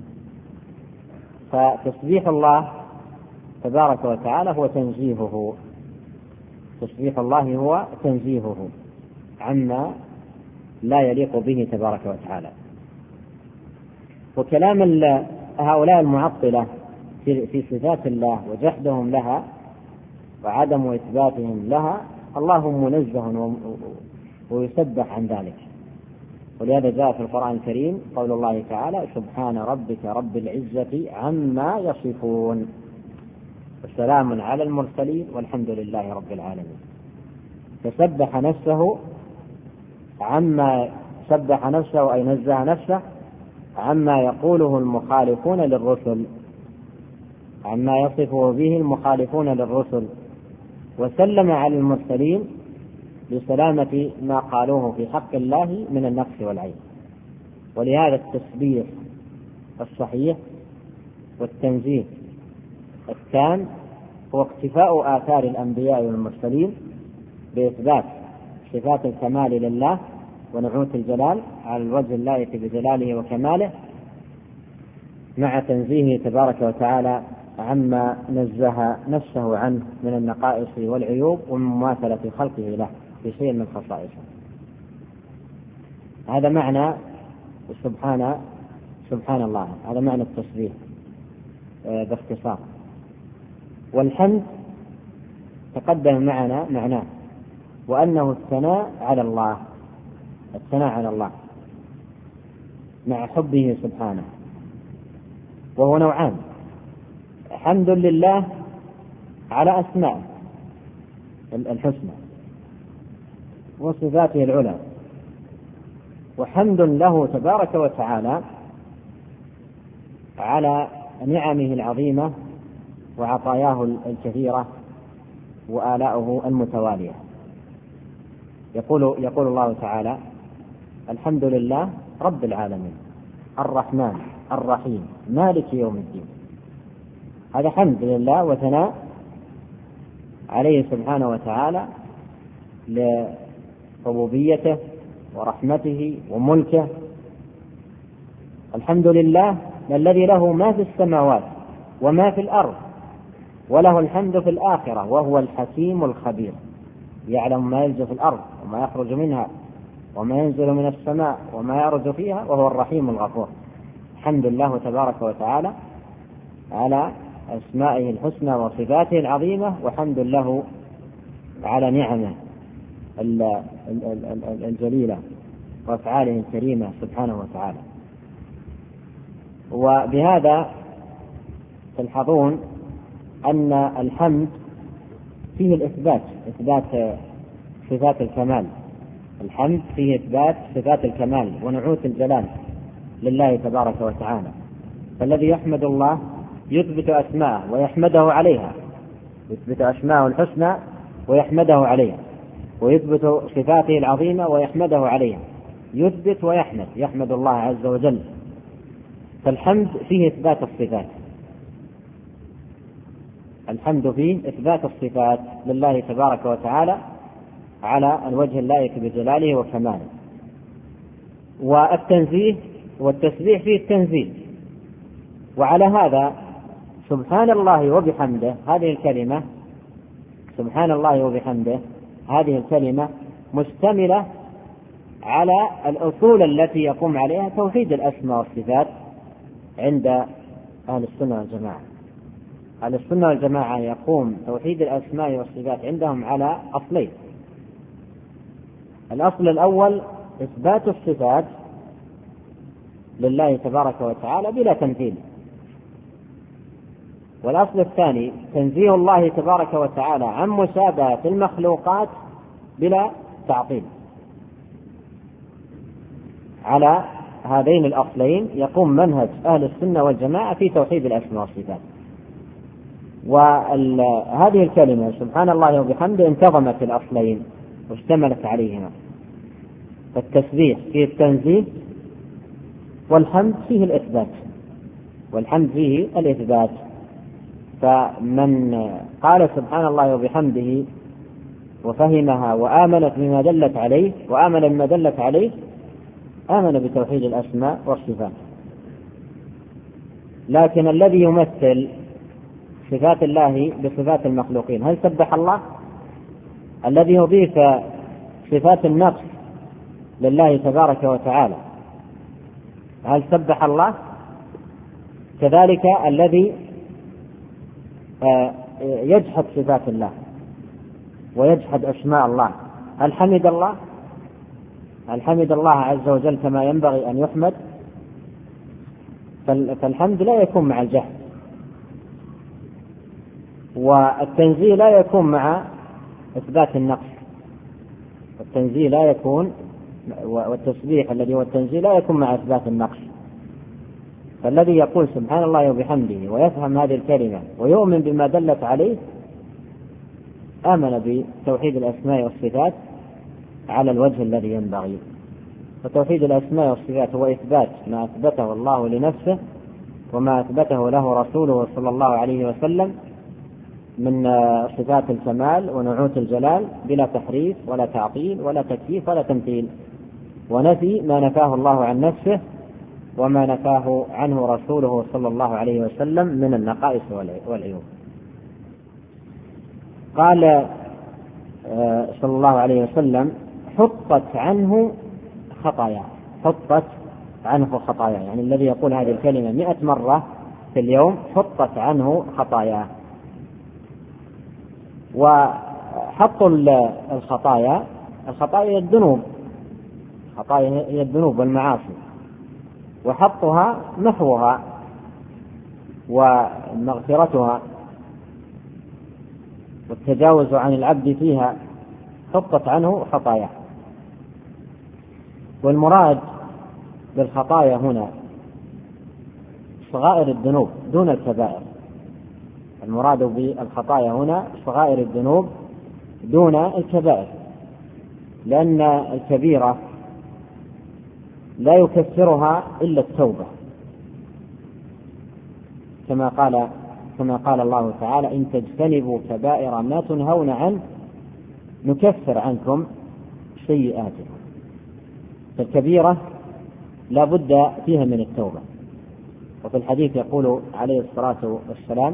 Speaker 2: فتسبيح الله تبارك وتعالى هو تنزيهه، تسبيح الله هو تنزيهه عما لا يليق به تبارك وتعالى. وكلام هؤلاء المعطلة في صفات الله وجحدهم لها وعدم إثباتهم لها، الله منزه ويسبح عن ذلك. ولهذا جاء في القرآن الكريم قول الله تعالى: سبحان ربك رب العزة عما يصفون وسلام على المرسلين والحمد لله رب العالمين. فسبح نفسه أي نزه نفسه عما يقوله المخالفون للرسل، عما يصفه به المخالفون للرسل، وسلم على المرسلين لسلامة ما قالوه في حق الله من النقص والعيب. ولهذا التسبيح الصحيح والتنزيه التام هو اقتفاء آثار الأنبياء والمرسلين بإثبات صفات الكمال لله ونعوت الجلال على الوجه اللائق بجلاله وكماله، مع تنزيهه تبارك وتعالى عما نزه نفسه عنه من النقائص والعيوب ومن مماثلة خلقه له في شيء من خصائصه. هذا معنى سبحان الله، هذا معنى التسبيح باختصار. والحمد تقدم معنا معناه، وأنه الثناء على الله مع حبه سبحانه، وهو نوعان: حمد لله على أسماء الحسنى وصفاته العلى، وحمد له تبارك وتعالى على نعمه العظيمة وعطاياه الكثيرة وآلاؤه المتوالية. يقول الله تعالى: الحمد لله رب العالمين الرحمن الرحيم مالك يوم الدين. هذا حمد لله وثناء عليه سبحانه وتعالى لربوبيته ورحمته وملكه. الحمد لله الذي له ما في السماوات وما في الأرض، وله الحمد في الآخرة، وهو الحكيم الخبير، يعلم ما يلج في الأرض وما يخرج منها وما ينزل من السماء وما يعرج فيها، وهو الرحيم الغفور. الحمد لله تبارك وتعالى على أسمائه الحسنى وصفاته العظيمة، وحمد له على نعمه الجليلة وأفعاله الكريمة سبحانه وتعالى. وبهذا تلحظون أن الحمد فيه إثبات صفات الكمال. الحمد فيه إثبات صفات الكمال ونعوت الجلال لله تبارك وتعالى. فالذي يحمد الله يثبت أسماءه ويحمده عليها، يثبت أسماءه الحسنى ويحمده عليها. ويثبت صفاته العظيمة ويحمده عليها، يثبت ويحمد، يحمد الله عز وجل. فالحمد فيه إثبات الصفات، الحمد فيه إثبات الصفات لله تبارك وتعالى على الوجه اللائق بجلاله وكماله. والتنزيه والتسبيح فيه التنزيه. وعلى هذا سبحان الله وبحمده هذه الكلمة، سبحان الله وبحمده هذه الكلمة مشتملة على الأصول التي يقوم عليها توحيد الأسماء والصفات عند أهل السنة والجماعة. أهل السنة والجماعة يقوم توحيد الأسماء والصفات عندهم على أصلين. الأصل الأول إثبات الصفات لله تبارك وتعالى بلا تمثيل، والأصل الثاني تنزيه الله تبارك وتعالى عن مشابهة المخلوقات بلا تعطيل. على هذين الأصلين يقوم منهج أهل السنة والجماعة في توحيد الأسماء والصفات. وهذه الكلمة سبحان الله وبحمده انتظمت الأصلين واشتملت عليهما، فالتسبيح فيه التنزيه، والحمد فيه الإثبات، والحمد فيه الإثبات. فمن قال سبحان الله وبحمده وفهمها وآمنت بما دلت عليه وآمن بما دلت عليه آمن بتوحيد الأسماء والصفات. لكن الذي يمثل صفات الله بصفات المخلوقين هل سبح الله؟ الذي يضيف صفات النقص لله تبارك وتعالى هل سبح الله؟ كذلك الذي يجحد صفات الله ويجحد أسماء الله هل حمد الله؟ هل حمد الله عز وجل كما ينبغي أن يحمد؟ فالحمد لا يكون مع الجحد، والتنزيه لا يكون مع إثبات النقص، والتنزيه لا يكون، والتسبيح الذي هو التنزيه لا يكون مع إثبات النقص. فالذي يقول سبحان الله وبحمده ويفهم هذه الكلمة ويؤمن بما دلت عليه آمن بتوحيد الأسماء والصفات على الوجه الذي ينبغي. فتوحيد الأسماء والصفات هو إثبات ما أثبته الله لنفسه وما أثبته له رسوله صلى الله عليه وسلم من صفات الكمال ونعوت الجلال بلا تحريف ولا تعطيل ولا تكييف ولا تمثيل، ونفي ما نفاه الله عن نفسه وما نفاه عنه رسوله صلى الله عليه وسلم من النقائص والعيوب. قال صلى الله عليه وسلم حطت عنه خطايا، حطت عنه خطايا، يعني الذي يقول هذه الكلمة 100 مرة في اليوم حطت عنه خطايا. وحط الخطايا هي الذنوب، الخطايا هي الذنوب والمعاصي، وحطها محوها ومغفرتها والتجاوز عن العبد فيها، حطت عنه خطايا. والمراد بالخطايا هنا صغائر الذنوب دون الكبائر، المراد بالخطايا هنا صغائر الذنوب دون الكبائر، لأن الكبيرة لا يكفرها إلا التوبة، كما قال الله تعالى إن تجتنبوا كبائر ما تنهون عنه نكفر عنكم سيئاتكم. فالكبيرة لا بد فيها من التوبة. وفي الحديث يقول عليه الصلاة والسلام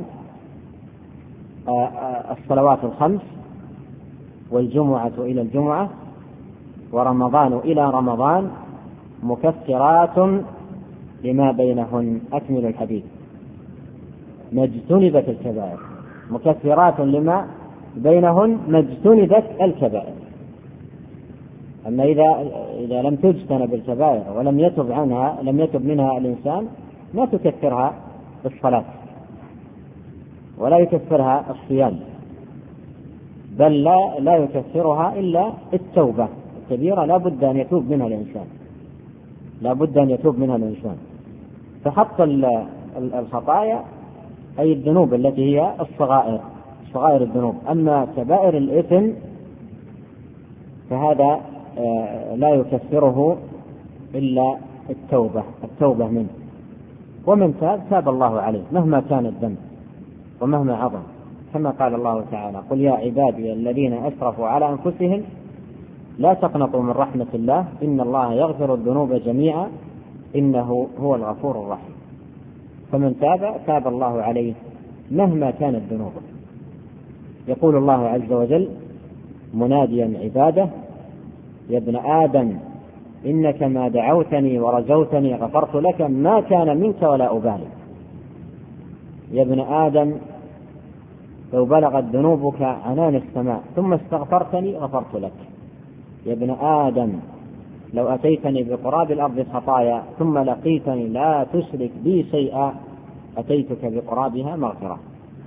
Speaker 2: الصلوات الخمس والجمعة إلى الجمعة ورمضان إلى رمضان مكفرات لما بينهن، أكمل الحديث، ما اجتنبت الكبائر، مكفرات لما بينهن ما اجتنبت الكبائر. أما إذا لم تجتنب الكبائر ولم يتب عنها، لم يتب منها الإنسان، ما تكفرها الصلاة ولا يكفرها الصيام، بل لا يكفرها إلا التوبة الكبيرة، لا بد أن يتوب منها الإنسان، لا بد أن يتوب منها الإنسان. فحط الخطايا أي الذنوب التي هي الصغائر، صغائر الذنوب. أما كبائر الإثم فهذا لا يكفره إلا التوبة منه. ومن تاب الله عليه مهما كان الذنب ومهما عظم، كما قال الله تعالى: قل يا عبادي الذين أسرفوا على أنفسهم لا تقنطوا من رحمة الله إن الله يغفر الذنوب جميعا إنه هو الغفور الرحيم. فمن تاب الله عليه مهما كانت ذنوبه. يقول الله عز وجل مناديا عباده: يا ابن آدم إنك ما دعوتني ورجوتني غفرت لك ما كان منك ولا أبالي. يا ابن آدم لو بلغت ذنوبك عنان السماء ثم استغفرتني غفرت لك. يا ابن آدم لو أتيتني بقراب الأرض خطايا ثم لقيتني لا تشرك بي شيئا أتيتك بقرابها مغفرة.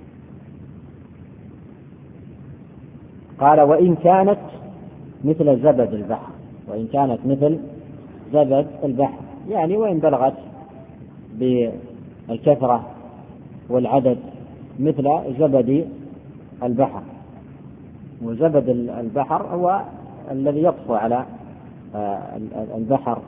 Speaker 2: قال: وإن كانت مثل زبد البحر. وإن كانت مثل زبد البحر يعني وإن بلغت بالكثرة والعدد مثل زبد البحر. وزبد البحر هو الذي يطفو على البحر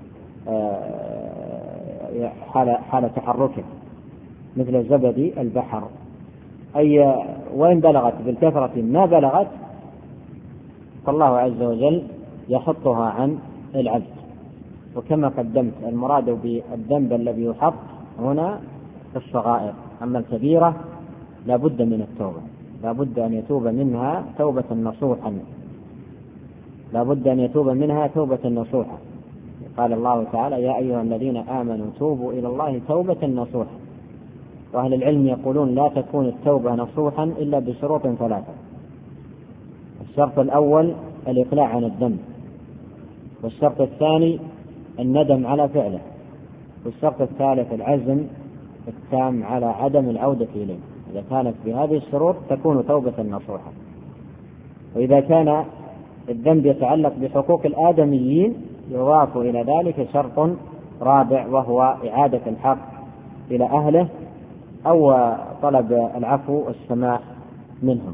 Speaker 2: حال تحركه، مثل زبد البحر، أي وإن بلغت بالكثرة ما بلغت فالله عز وجل يحطها عن العبد. وكما قدمت المراد بالذنب الذي يحط هنا الصغائر، أما الكبيرة لا بد من التوبة، لا بد أن يتوب منها توبة نصوحا، لا بد أن يتوب منها توبة نصوحا. قال الله تعالى: يا أيها الذين آمنوا توبوا إلى الله توبة نصوحا. وأهل العلم يقولون لا تكون التوبة نصوحا إلا بشروط ثلاثة. الشرط الأول الإقلاع عن الذنب، والشرط الثاني الندم على فعله، والشرط الثالث العزم التام على عدم العودة إليه. إذا كانت بهذه الشروط تكون توبة نصوحا. وإذا كان الذنب يتعلق بحقوق الآدميين يضاف إلى ذلك شرط رابع، وهو إعادة الحق إلى أهله أو طلب العفو والسماح منهم.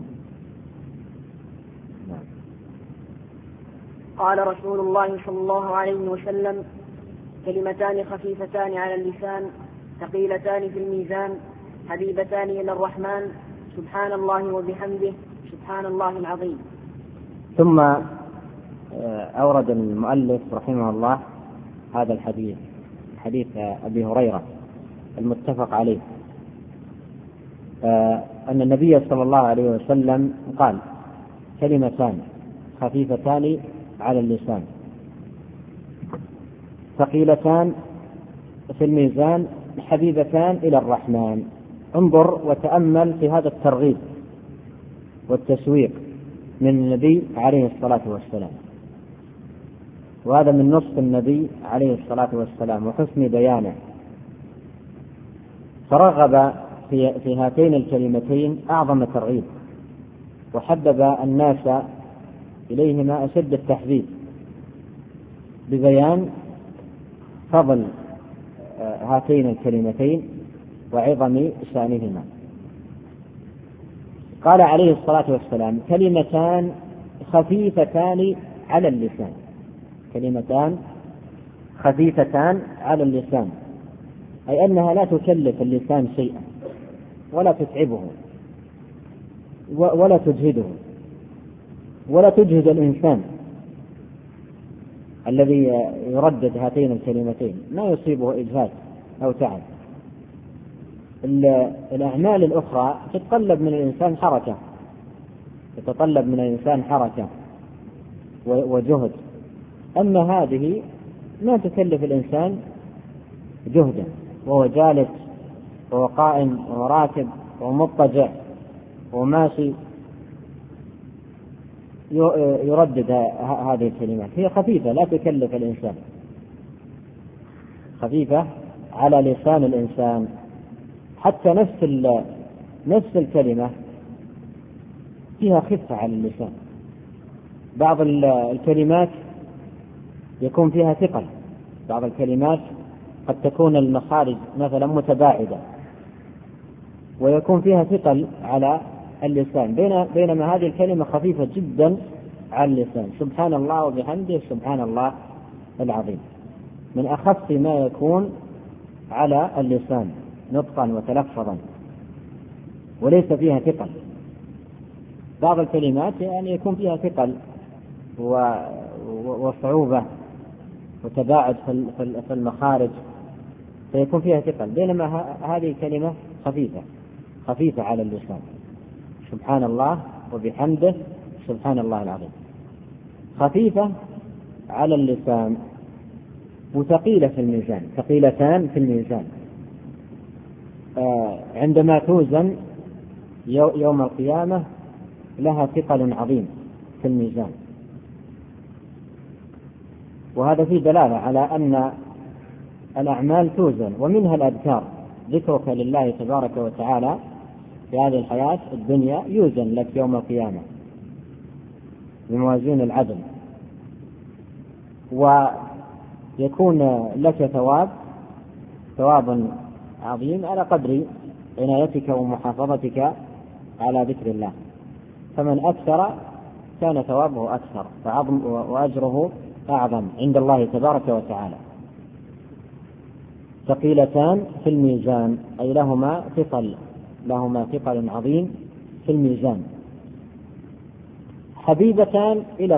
Speaker 1: قال رسول الله صلى الله عليه وسلم: كلمتان خفيفتان على اللسان ثقيلتان في الميزان حبيبتان إلى الرحمن سبحان الله وبحمده سبحان الله العظيم.
Speaker 2: ثم أورد المؤلف رحمه الله هذا الحديث، حديث أبي هريرة المتفق عليه، أن النبي صلى الله عليه وسلم قال: كلمتان خفيفتان على اللسان ثقيلتان في الميزان حبيبتان إلى الرحمن. انظر وتأمل في هذا الترغيب والتسويق من النبي عليه الصلاة والسلام، وهذا من نصف النبي عليه الصلاة والسلام وحسن بيانه. فرغب في هاتين الكلمتين أعظم ترغيب، وحبب الناس إليهما أشد التحبيب ببيان فضل هاتين الكلمتين وعظم شأنهما. قال عليه الصلاة والسلام: كلمتان خفيفتان على اللسان. كلمتان خفيفتان على اللسان، أي أنها لا تكلف اللسان شيئا ولا تتعبه ولا تجهده ولا تجهد الإنسان الذي يردد هاتين الكلمتين، ما يصيبه إجهاد أو تعب. الأعمال الأخرى تتطلب من الإنسان حركة، تتطلب من الإنسان حركة وجهد، أما هذه ما تكلف الإنسان جهدا، وهو جالس وهو قائم وراكب ومضطجع وماشي يردد هذه الكلمات. هي خفيفة لا تكلف الإنسان، خفيفة على لسان الإنسان. حتى نفس الكلمة فيها خفة على اللسان. بعض الكلمات يكون فيها ثقل، بعض الكلمات قد تكون المخارج مثلا متباعدة ويكون فيها ثقل على اللسان، بينما هذه الكلمة خفيفة جدا على اللسان، سبحان الله وبحمده سبحان الله العظيم، من أخف ما يكون على اللسان نطقا وتلفظا وليس فيها ثقل. بعض الكلمات يعني يكون فيها ثقل وصعوبة وتباعد في المخارج فيكون فيها ثقل، بينما هذه كلمة خفيفة على اللسان، سبحان الله وبحمده سبحان الله العظيم، خفيفة على اللسان وثقيلة في الميزان، ثقيلتان في الميزان. عندما توزن يوم القيامة لها ثقل عظيم في الميزان. وهذا فيه دلالة على أن الأعمال توزن، ومنها الأذكار، ذكرك لله تبارك وتعالى في هذه الحياة الدنيا يوزن لك يوم القيامة بموازين العدل، ويكون لك ثواب عظيم على قدر عنايتك ومحافظتك على ذكر الله، فمن أكثر كان ثوابه أكثر وأجره أعظم عند الله تبارك وتعالى. ثقيلتان في الميزان أي لهما ثقل عظيم في الميزان. حبيبتان إلى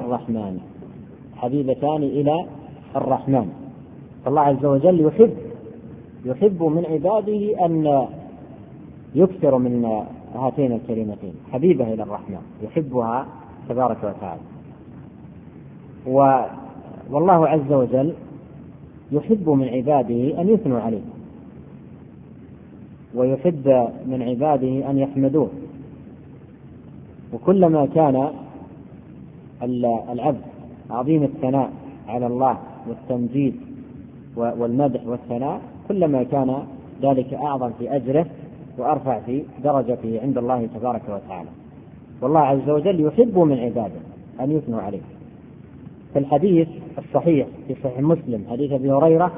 Speaker 2: الرحمن، فالله عز وجل يحب من عباده أن يكثر من هاتين الكلمتين، حبيبة إلى الرحمن، يحبها تبارك وتعالى. والله عز وجل يحب من عباده أن يثنوا عليه، ويحب من عباده أن يحمدوه، وكلما كان العبد عظيم الثناء على الله والتمجيد والمدح والثناء كلما كان ذلك أعظم في أجره وأرفع في درجته عند الله تبارك وتعالى. والله عز وجل يحب من عباده أن يثنوا عليه. في الحديث الصحيح في صحيح مسلم حديث أبي هريرة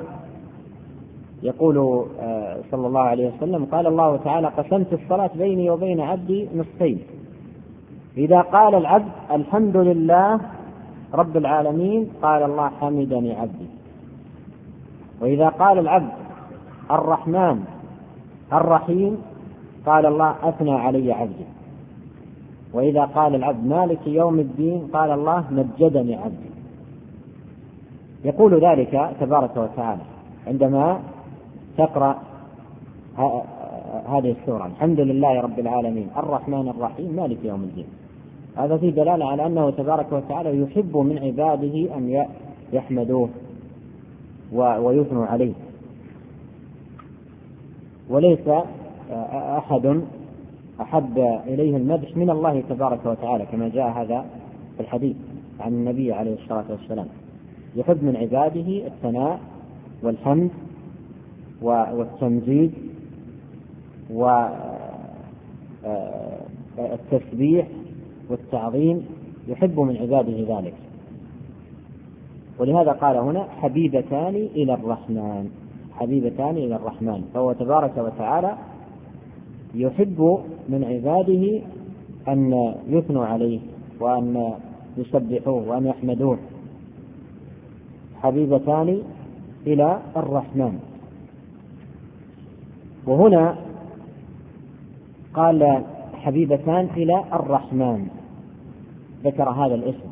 Speaker 2: يقول صلى الله عليه وسلم قال الله تعالى قسمت الصلاة بيني وبين عبدي نصفين، إذا قال العبد الحمد لله رب العالمين قال الله حمدني عبدي، وإذا قال العبد الرحمن الرحيم قال الله أثنى علي عبدي، وإذا قال العبد مالك يوم الدين قال الله مجدني عبدي. يقول ذلك تبارك وتعالى عندما تقرأ هذه السورة الحمد لله رب العالمين الرحمن الرحيم مالك يوم الدين. هذا فيه دلالة على أنه تبارك وتعالى يحب من عباده أن يحمدوه ويثنوا عليه، وليس أحد أحب إليه المدح من الله تبارك وتعالى كما جاء هذا في الحديث عن النبي عليه الصلاة والسلام، يحب من عباده الثناء والحمد والتمجيد والتسبيح والتعظيم، يحب من عباده ذلك. ولهذا قال هنا حبيبتان إلى الرحمن، فهو تبارك وتعالى يحب من عباده أن يثنوا عليه وأن يسبحوه وأن يحمدوه. حبيبتان إلى الرحمن. وهنا قال حبيبتان إلى الرحمن، ذكر هذا الاسم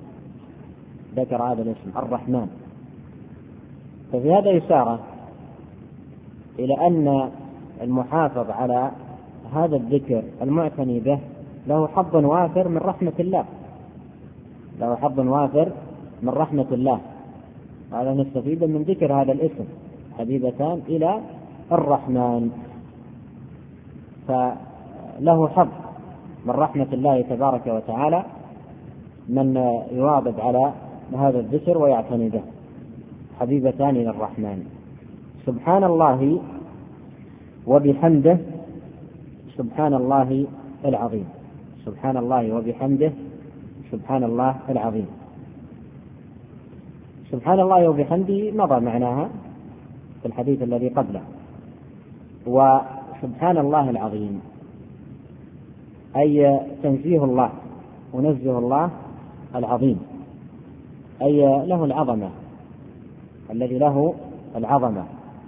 Speaker 2: الرحمن، ففي هذا إشارة إلى أن المحافظ على هذا الذكر المعتني به له حظ وافر من رحمة الله، هذا نستفيد من ذكر هذا الاسم حبيبتان إلى الرحمن، فله حظ من رحمة الله تبارك وتعالى من يواظب على هذا الذكر ويعتني به. حبيبتان إلى الرحمن. سبحان الله وبحمده سبحان الله العظيم. سبحان الله وبحمده سبحان الله العظيم. سبحان الله وبحمده مضى معناها في الحديث الذي قبله. وسبحان الله العظيم أي تنزيه الله ونزه الله العظيم، أي له العظمة، الذي له العظمة.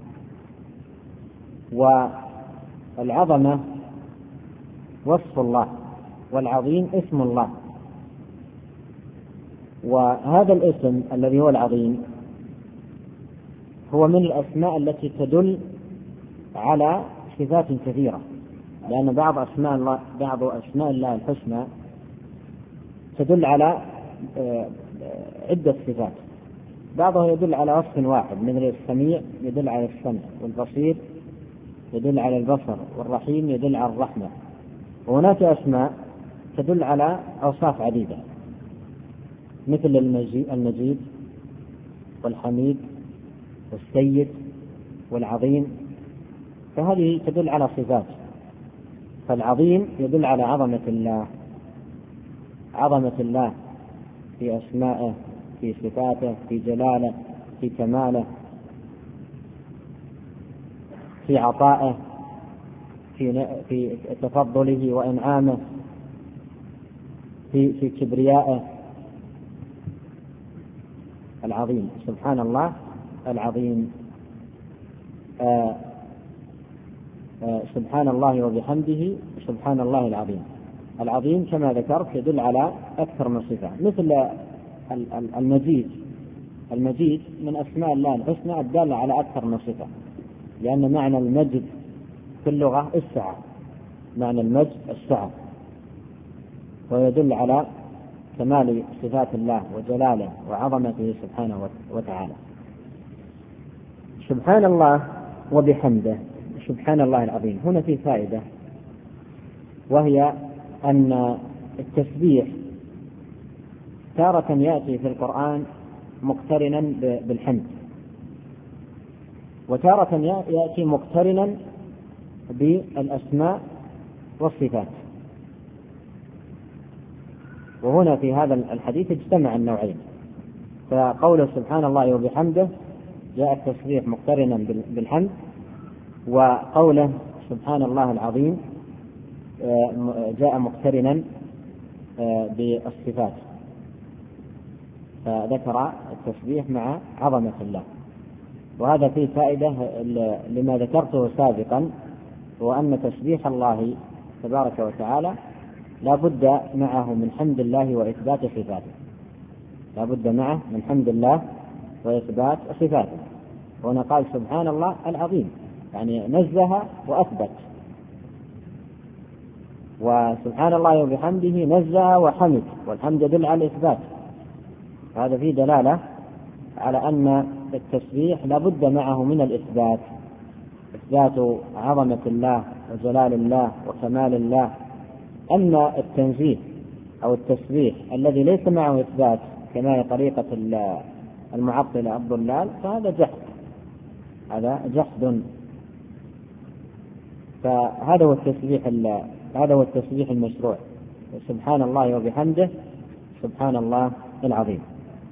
Speaker 2: والعظمة وصف الله، والعظيم اسم الله. وهذا الاسم الذي هو العظيم هو من الأسماء التي تدل على صفات كثيرة، لأن بعض أسماء الله الحسنى تدل على عدة صفات. بعضها يدل على وصف واحد، مثل السميع يدل على السمع، والبصير يدل على البصر، والرحيم يدل على الرحمة. وهناك أسماء تدل على أوصاف عديدة، مثل المجيد والحميد والسيد والعظيم، فهذه تدل على صفات. فالعظيم يدل على عظمة الله في أسمائه، في صفاته، في جلاله، في كماله، في عطائه، في تفضله وإنعامه، في كبريائه. العظيم سبحان الله العظيم. سبحان الله وبحمده سبحان الله العظيم. العظيم كما ذكرت يدل على أكثر من صفة، مثل المجيد من أسماء الله الحسنى الدالة على أكثر من صفة، لأن معنى المجد في اللغة السعة، معنى المجد السعة، ويدل على كمال صفات الله وجلاله وعظمته سبحانه وتعالى. سبحان الله وبحمده سبحان الله العظيم. هنا في فائدة، وهي أن التسبيح تارة يأتي في القرآن مقترنا بالحمد، وتارة يأتي مقترنا بالأسماء والصفات. وهنا في هذا الحديث اجتمع النوعين، فقوله سبحان الله وبحمده جاء التسبيح مقترنا بالحمد، وقوله سبحان الله العظيم جاء مقترنا بالصفات، فذكر التسبيح مع عظمة الله. وهذا فيه فائدة لما ذكرته سابقا، وأن تسبيح الله تبارك وتعالى لا بد معه من حمد الله وإثبات صفاته، لا بد معه من حمد الله وإثبات صفاته. وهنا قال سبحان الله العظيم، يعني نزه وأثبت، وسبحان الله وبحمده نزه وحمد، والحمد يدل على الإثبات. هذا فيه دلالة على أن التسبيح لا بد معه من الإثبات، إثبات عظمة الله وجلال الله وكمال الله. أما التنزيه أو التسبيح الذي ليس معه إثبات كما هي طريقة المعطلة الضلال، فهذا جحد، هذا جحد. فهذا هو التسبيح المشروع، سبحان الله وبحمده سبحان الله العظيم.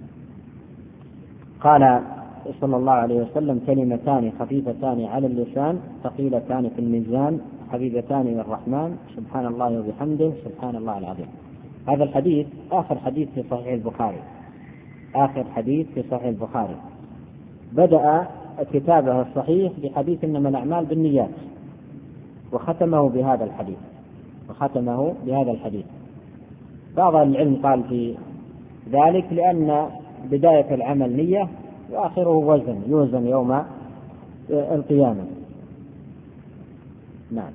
Speaker 2: قال صلى الله عليه وسلم كلمتان خفيفتان على اللسان ثقيلتان في الميزان حبيبتان للرحمن سبحان الله وبحمده سبحان الله العظيم. هذا الحديث آخر حديث في صحيح البخاري، آخر حديث في صحيح البخاري. بدأ كتابه الصحيح بحديث إنما الأعمال بالنيات، وختمه بهذا الحديث. بعض العلم قال في ذلك لأن بداية العمل نية وآخره وزن، يوزن يوم القيامة. نعم.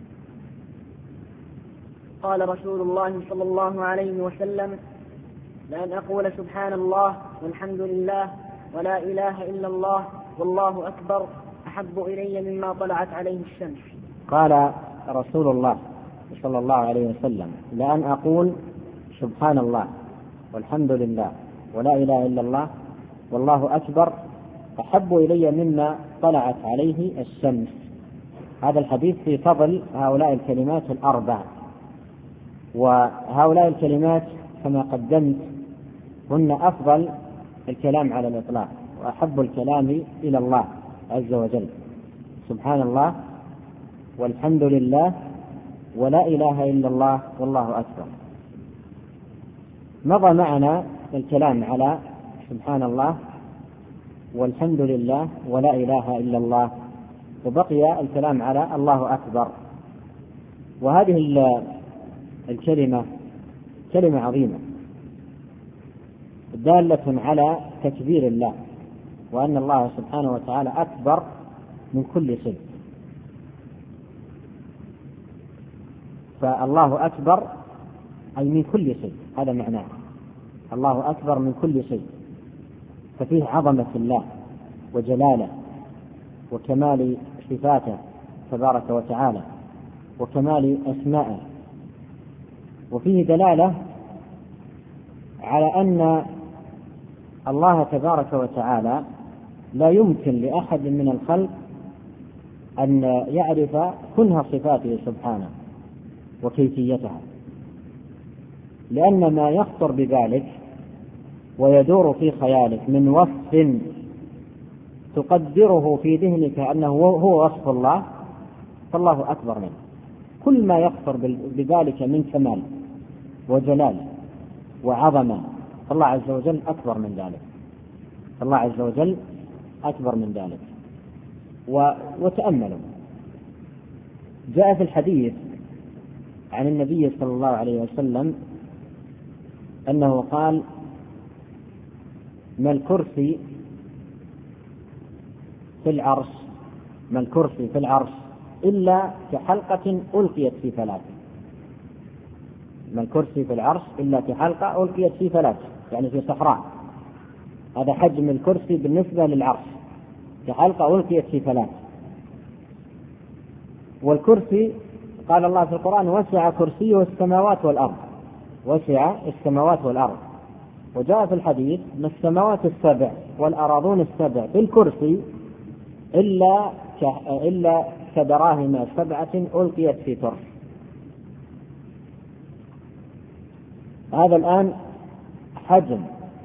Speaker 1: قال رسول الله صلى الله عليه وسلم: لأن أقول سبحان الله والحمد لله ولا إله إلا الله والله أكبر أحب إلي مما طلعت عليه الشمس.
Speaker 2: قال رسول الله صلى الله عليه وسلم: لأن أقول سبحان الله والحمد لله ولا إله إلا الله والله أكبر أحب إلي مما طلعت عليه الشمس. هذا الحديث في فضل هؤلاء الكلمات الأربع، وهؤلاء الكلمات كما قدمت هن أفضل الكلام على الإطلاق وأحب الكلام إلى الله عز وجل. سبحان الله والحمد لله ولا إله إلا الله والله أكبر. مضى معنا الكلام على سبحان الله والحمد لله ولا إله إلا الله، وبقي الكلام على الله أكبر. وهذه الكلمة كلمة عظيمة دالة على تكبير الله، وأن الله سبحانه وتعالى أكبر من كل شيء. فالله أكبر أي من كل شيء، هذا معناه الله أكبر من كل شيء، ففيه عظمة الله وجلاله وكمال صفاته تبارك وتعالى وكمال أسمائه، وفيه دلالة على أن الله تبارك وتعالى لا يمكن لأحد من الخلق أن يعرف كنه صفاته سبحانه وكيفيتها، لأن ما يخطر بذلك ويدور في خيالك من وصف تقدره في ذهنك أنه هو وصف الله، فالله أكبر منه. كل ما يخطر بذلك من كمال وجلال وعظمة، فالله عز وجل أكبر من ذلك، الله عز وجل أكبر من ذلك. وتأملوا، جاء في الحديث عن النبي صلى الله عليه وسلم أنه قال: ما الكرسي في العرش إلا كحلقة ألقيت في ثلاث. ما الكرسي في العرش إلا كحلقة ألقيت في ثلاث، يعني في صحراء. هذا حجم الكرسي بالنسبة للعرش، كحلقة ألقيت في ثلاث. والكرسي قال الله في القرآن: وسع كرسيه السماوات والأرض، وسع السماوات والأرض. وجاء في الحديث: ما السماوات السبع والأراضون السبع في الكرسي إلا كدراهم 7 ألقيت في ترس. هذا الآن حجم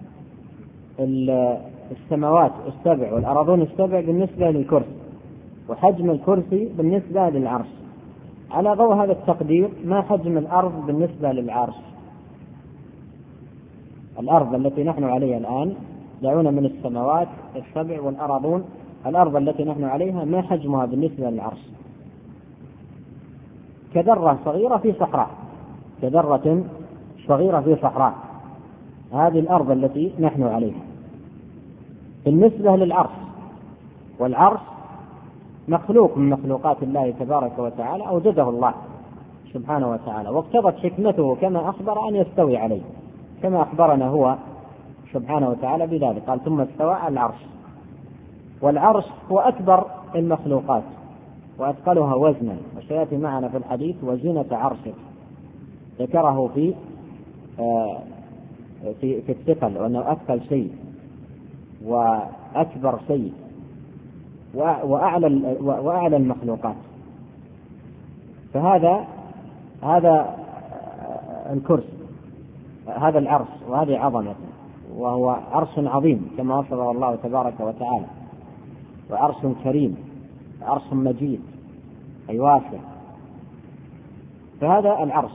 Speaker 2: السماوات السبع والأراضون السبع بالنسبة للكرسي، وحجم الكرسي بالنسبة للعرش. على ضوء هذا التقدير، ما حجم الأرض بالنسبة للعرش؟ الأرض التي نحن عليها الآن، دعونا من السماوات السبع والأراضون، الأرض التي نحن عليها ما حجمها بالنسبة للعرش؟ كذرة صغيرة في صحراء، كذرة صغيرة في صحراء. هذه الأرض التي نحن عليها بالنسبة للعرش. والعرش مخلوق من مخلوقات الله تبارك وتعالى، أوجده الله سبحانه وتعالى، واقتضت حكمته كما أخبر أن يستوي عليه، كما أخبرنا هو سبحانه وتعالى بذلك، قال: ثم استوى على العرش. والعرش هو أكبر المخلوقات وأثقلها وزنا، وسيأتي معنا في الحديث: وزنة عرشك، ذكره في الثقل، وأنه أثقل شيء وأكبر شيء وأعلى المخلوقات. فهذا الكرسي، هذا العرش، وهذه عظمته، وهو عرش عظيم كما وصفه الله تبارك وتعالى، وعرش كريم، عرش مجيد أي واسع. فهذا العرش،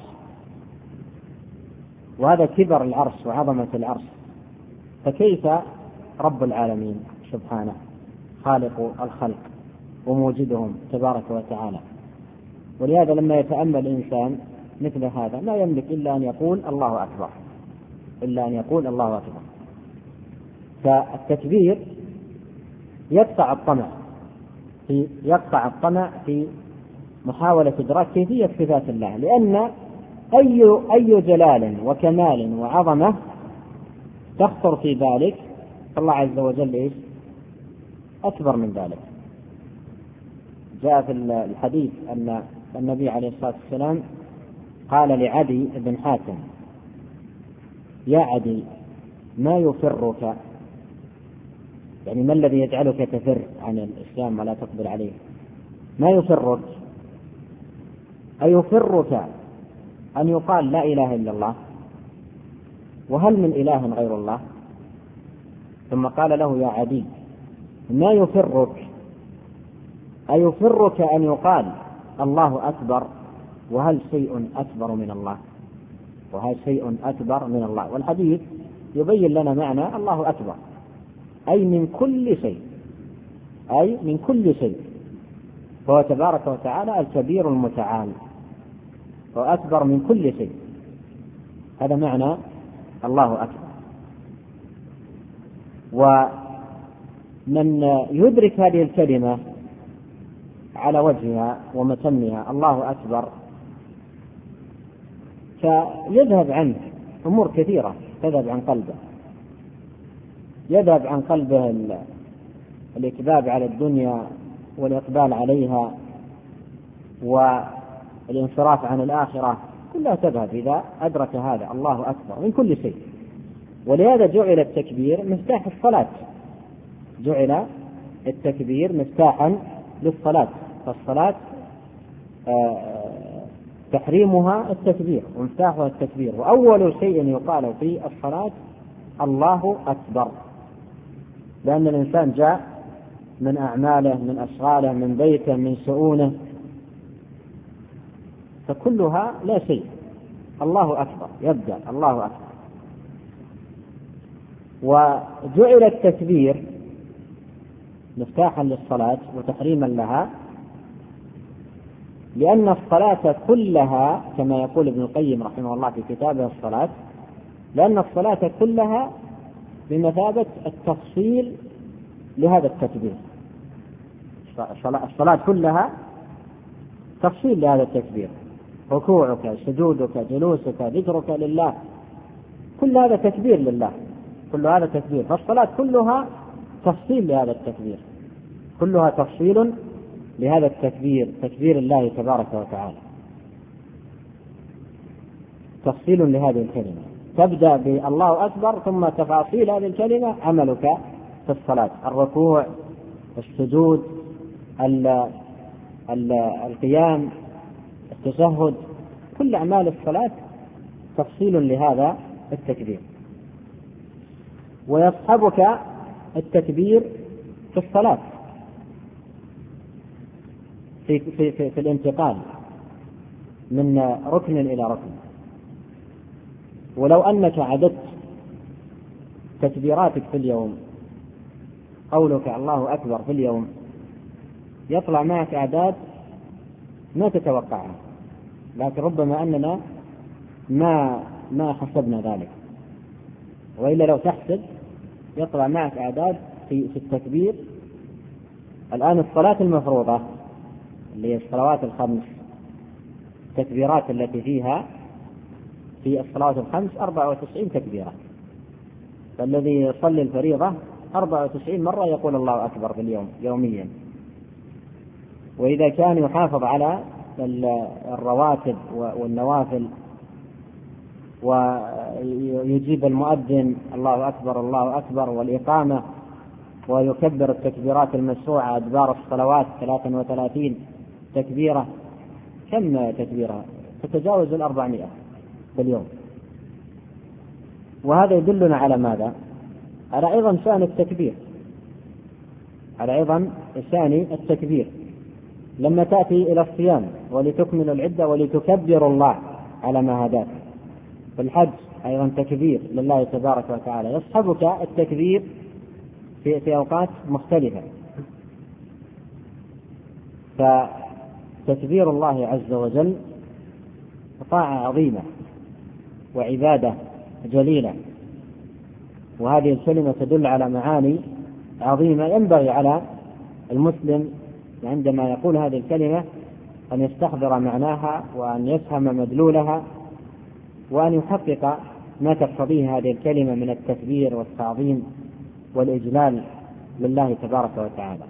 Speaker 2: وهذا كبر العرش وعظمة العرش. فكيف رب العالمين سبحانه، خالق الخلق وموجدهم تبارك وتعالى؟ ولهذا لما يتأمل الإنسان مثل هذا لا يملك إلا أن يقول الله أكبر، إلا أن يقول الله أكبر. فالتكبير يقطع الطمع في محاولة إدراك كيفية صفات الله، لأن أي جلال وكمال وعظمة تخطر في بالك، الله عز وجل أكبر من ذلك. جاء في الحديث أن النبي عليه الصلاة والسلام قال لعدي بن حاتم: يا عدي، ما يفرك؟ يعني ما الذي يجعلك تفر عن الإسلام ولا تقبل عليه؟ ما يفرك؟ أيفرك أن يقال لا إله إلا الله؟ وهل من إله غير الله؟ ثم قال له: يا عدي، ما يفرك؟ أيفرك أن يقال الله أكبر؟ وهل شيء أكبر من الله؟ وهل شيء أكبر من الله؟ والحديث يبين لنا معنى الله أكبر، أي من كل شيء، أي من كل شيء. فهو تبارك وتعالى الكبير المتعال وأكبر من كل شيء. هذا معنى الله أكبر. ومن يدرك هذه الكلمة على وجهها ومتمها الله أكبر فيذهب عنه أمور كثيرة، تذهب عن قلبه، يذهب عن قلبه الإكباب على الدنيا والإقبال عليها والانصراف عن الآخرة، كلها تذهب إذا أدرك هذا الله أكبر من كل شيء. ولهذا جعل التكبير مفتاح الصلاة، جعل التكبير مفتاحا للصلاة. فالصلاة تحريمها التكبير ومفتاحها التكبير، وأول شيء يقال في الصلاة الله أكبر، لأن الإنسان جاء من أعماله، من أشغاله، من بيته، من شؤونه، فكلها لا شيء، الله أكبر، يبدأ الله أكبر. وجعل التكبير مفتاحا للصلاة وتحريما لها، لأن الصلاة كلها كما يقول ابن القيم رحمه الله في كتابه الصلاة، لأن الصلاة كلها بمثابة التفصيل لهذا التكبير. الصلاة كلها تفصيل لهذا التكبير، ركوعك، سجودك، جلوسك، ذكرك لله، كل هذا تكبير لله، كل هذا تكبير. فالصلاة كلها تفصيل لهذا التكبير، كلها تفصيل لهذا التكبير، تكبير الله تبارك وتعالى، تفصيل لهذه الكلمة. تبدأ بالله أكبر ثم تفاصيل هذه الكلمة عملك في الصلاة، الركوع، السجود، القيام، التشهد، كل أعمال الصلاة تفصيل لهذا التكبير. ويصحبك التكبير في الصلاة في الانتقال من ركن إلى ركن. ولو أنك عددت تكبيراتك في اليوم، قولك الله أكبر في اليوم، يطلع معك أعداد ما تتوقعها، لكن ربما أننا ما حسبنا ذلك، وإلا لو تحسب يطلع معك أعداد في التكبير. الآن الصلاة المفروضة اللي هي الصلوات الخمس، التكبيرات التي فيها في الصلوات الخمس 94 تكبيرة، فالذي يصلي الفريضة 94 مرة يقول الله أكبر في اليوم يوميا. وإذا كان يحافظ على الرواتب والنوافل ويجيب المؤذن الله أكبر الله أكبر والإقامة، ويكبر التكبيرات المشروعة أدبار الصلوات 33 تكبيرة، كم تكبيرة؟ تتجاوز 400 في اليوم. وهذا يدلنا على ماذا؟ على عظم شأن التكبير، على عظم شأن التكبير. لما تأتي إلى الصيام ولتكملوا العدة ولتكبروا الله على ما هداكم، في الحج أيضا تكبير لله تبارك وتعالى، يصحبك التكبير في أوقات مختلفة. فتكبير الله عز وجل طاعة عظيمة وعبادة جليلة، وهذه الكلمة تدل على معاني عظيمة. ينبغي على المسلم عندما يقول هذه الكلمة أن يستحضر معناها وأن يفهم مدلولها وأن يحقق ما تقتضيه هذه الكلمة من التكبير والتعظيم والإجلال لله تبارك وتعالى.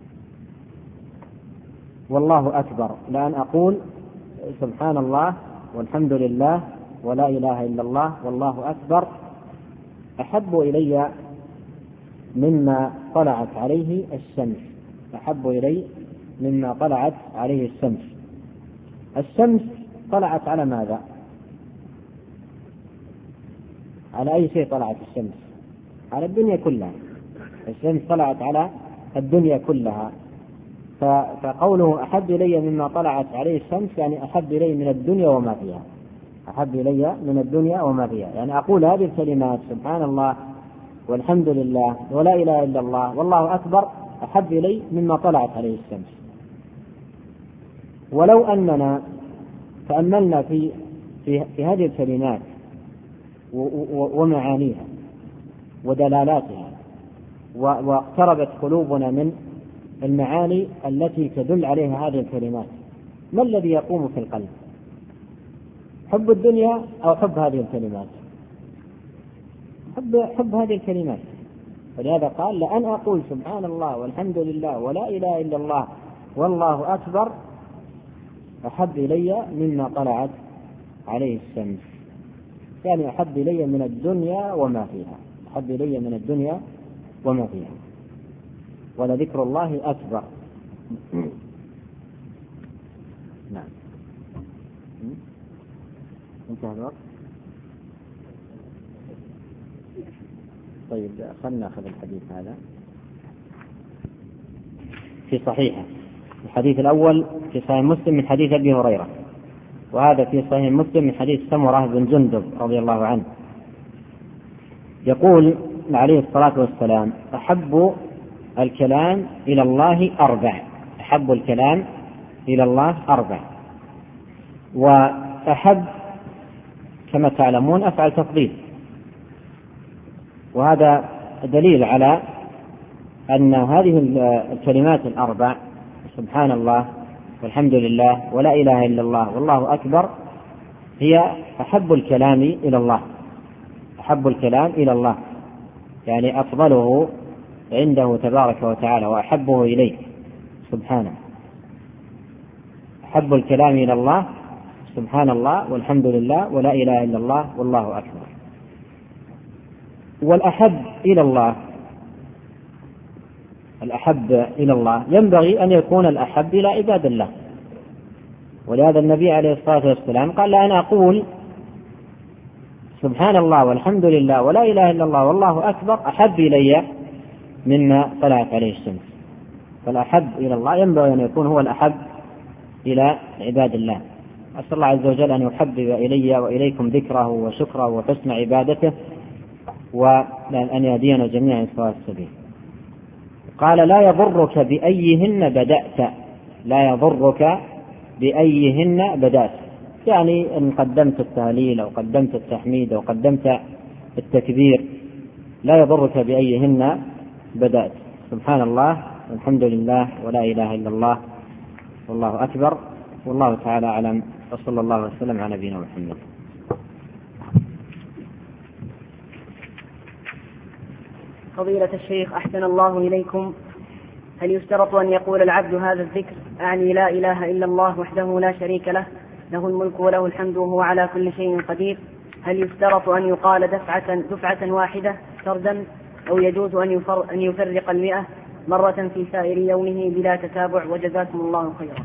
Speaker 2: والله أكبر، لأن أقول سبحان الله والحمد لله ولا إله إلا الله والله أكبر أحب إلي مما طلعت عليه الشمس، أحب إلي مما طلعت عليه الشمس. الشمس طلعت على ماذا؟ على أي شيء طلعت الشمس؟ على الدنيا كلها. الشمس طلعت على الدنيا كلها. فقوله أحب إلي مما طلعت عليه الشمس يعني أحب إلي من الدنيا وما فيها، أحب إلي من الدنيا وما فيها. يعني أقول هذه الكلمات سبحان الله والحمد لله ولا إله إلا الله والله أكبر أحب إلي مما طلعت عليه الشمس. ولو أننا تأملنا في هذه الكلمات ومعانيها ودلالاتها واقتربت قلوبنا من المعاني التي تدل عليها هذه الكلمات، ما الذي يقوم في القلب؟ حب الدنيا أو حب هذه الكلمات؟ حب هذه الكلمات. ولهذا قال: لأن أقول سبحان الله والحمد لله ولا إله إلا الله والله أكبر أحب إلي مما طلعت عليه الشمس. يعني أحب إلي من الدنيا وما فيها، أحب إلي من الدنيا وما فيها، ولذكر الله أكبر. نعم. انتهى الوقت. طيب خلنا ناخذ الحديث هذا في صحيحه. الحديث الأول في صحيح مسلم من حديث أبي هريرة، وهذا في صحيح مسلم من حديث سمرة بن جندب رضي الله عنه. يقول عليه الصلاة والسلام: أحب الكلام إلى الله 4. أحب الكلام إلى الله 4. وأحب كما تعلمون أفعل تفضيل، وهذا دليل على أن هذه الكلمات 4 سبحان الله والحمد لله ولا إله إلا الله والله أكبر هي أحب الكلام إلى الله. أحب الكلام إلى الله يعني أفضله عنده تبارك وتعالى وأحبه إليه سبحانه. أحب الكلام إلى الله سبحان الله والحمد لله ولا إله إلا الله والله أكبر. والأحب إلى الله، الأحب إلى الله ينبغي أن يكون الأحب إلى عباد الله. ولهذا النبي عليه الصلاة والسلام قال: لأن أقول سبحان الله والحمد لله ولا إله إلا الله والله أكبر أحب إلي مما طلعت عليه الشمس. فالأحب إلى الله ينبغي أن يكون هو الأحب إلى عباد الله. أسأل الله عز وجل أن يحبب إلي وإليكم ذكره وشكره وحسن عبادته، وأن يهدينا جميعا سواء السبيل. قال: لا يضرك بأيهن بدأت. لا يضرك بأيهن بدأت، يعني إن قدمت التهليل أو قدمت التحميد أو قدمت التكبير لا يضرك بأيهن بدأت. سبحان الله والحمد لله ولا إله إلا الله والله أكبر. والله تعالى أعلم، وصلى الله وسلم على نبينا محمد.
Speaker 1: فضيلة الشيخ أحسن الله إليكم، هل يشترط أن يقول العبد هذا الذكر أعني لا إله إلا الله وحده لا شريك له، له الملك وله الحمد وهو على كل شيء قدير، هل يشترط أن يقال دفعة واحدة فردا، أو يجوز أن يفرق 100 مرة في سائر يومه بلا تتابع؟ وجزاكم الله خيرا.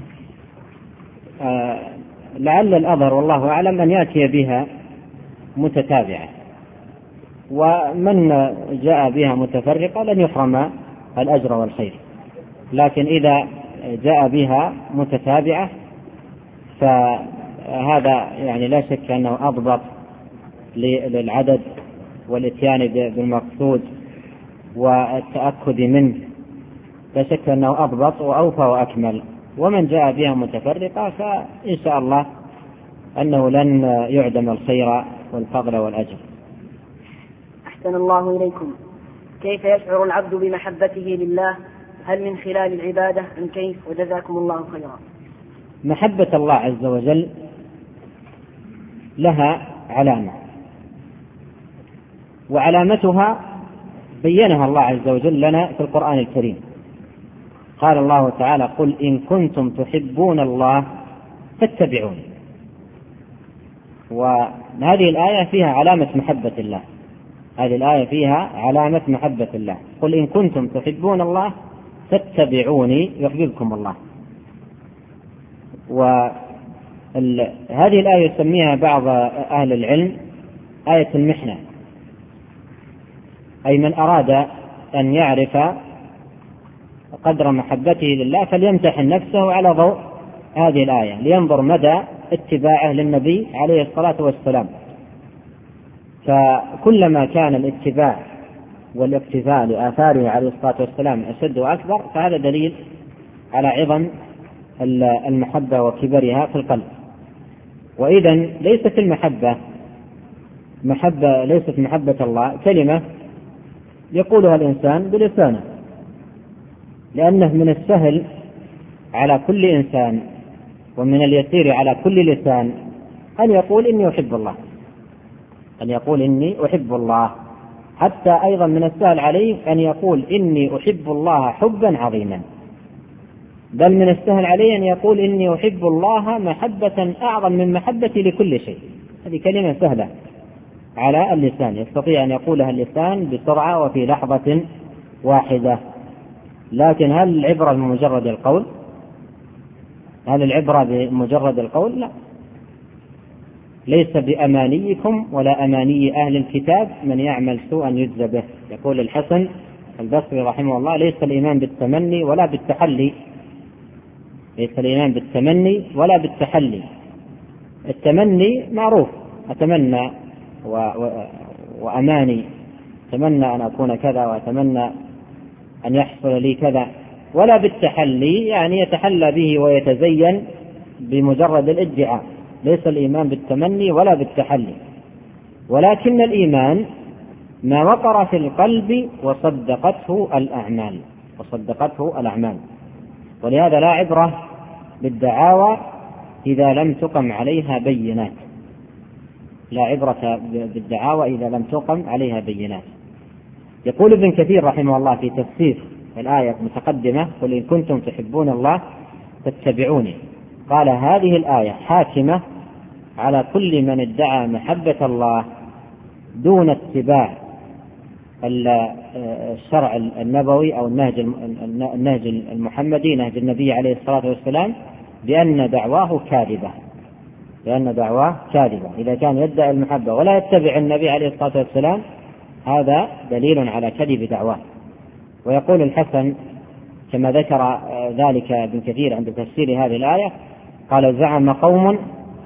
Speaker 2: لعل الأظهر والله أعلم أن يأتي بها متتابعة، ومن جاء بها متفرقة لن يحرم الأجر والخير. لكن إذا جاء بها متتابعة فهذا يعني لا شك أنه أضبط للعدد والإتيان بالمقصود والتأكد منه، لا شك أنه أضبط وأوفى وأكمل. ومن جاء بها متفرقة فإن شاء الله أنه لن يعدم الخير والفضل والأجر.
Speaker 1: أحسن الله إليكم، كيف يشعر العبد بمحبته لله؟ هل من خلال العبادة أم كيف؟ وجزاكم الله خيرا.
Speaker 2: محبة الله عز وجل لها علامة، وعلامتها بينها الله عز وجل لنا في القرآن الكريم. قال الله تعالى: قل إن كنتم تحبون الله فاتبعوني. وهذه الآية فيها علامة محبة الله، هذه الآية فيها علامة محبة الله. قل إن كنتم تحبون الله فاتبعوني يحببكم الله. وهذه الآية يسميها بعض أهل العلم آية المحنة، أي من أراد أن يعرف قدر محبته لله فليمتحن نفسه على ضوء هذه الآية لينظر مدى اتباعه للنبي عليه الصلاة والسلام. فكلما كان الاتباع والاقتفاء لآثاره عليه الصلاة والسلام أشد وأكبر، فهذا دليل على عظم المحبة وكبرها في القلب. وإذا ليست محبة الله كلمة يقولها الإنسان بلسانه، لأنه من السهل على كل إنسان ومن اليسير على كل لسان أن يقول إني أحب الله، حتى أيضا من السهل عليه أن يقول إني أحب الله حبا عظيما، بل من السهل عليه أن يقول إني أحب الله محبة أعظم من محبتي لكل شيء. هذه كلمة سهلة على اللسان، يستطيع أن يقولها اللسان بسرعة وفي لحظة واحدة. لكن هل العبرة بمجرد القول؟ لا، ليس بأمانيكم ولا أماني أهل الكتاب، من يعمل سوءا يجزى به. يقول الحسن البصري رحمه الله: ليس الإيمان بالتمني ولا بالتحلي. التمني معروف، أتمنى وأماني، أتمنى أن أكون كذا وأتمنى أن يحصل لي كذا. ولا بالتحلي يعني يتحلى به ويتزين بمجرد الادعاء. ليس الإيمان بالتمني ولا بالتحلي، ولكن الإيمان ما وقر في القلب وصدقته الأعمال. ولهذا لا عبرة بالدعاوى إذا لم تقم عليها بينات. يقول ابن كثير رحمه الله في تفسير الآية المتقدمة: قل إن كنتم تحبون الله فاتبعوني. قال: هذه الآية حاكمة على كل من ادعى محبة الله دون اتباع الشرع النبوي أو النهج المحمدي، نهج النبي عليه الصلاة والسلام، بأن دعواه كاذبة. إذا كان يدعي المحبة ولا يتبع النبي عليه الصلاة والسلام، هذا دليل على كذب دعواه. ويقول الحسن كما ذكر ذلك ابن كثير عند تفسير هذه الآية، قال: زعم قوم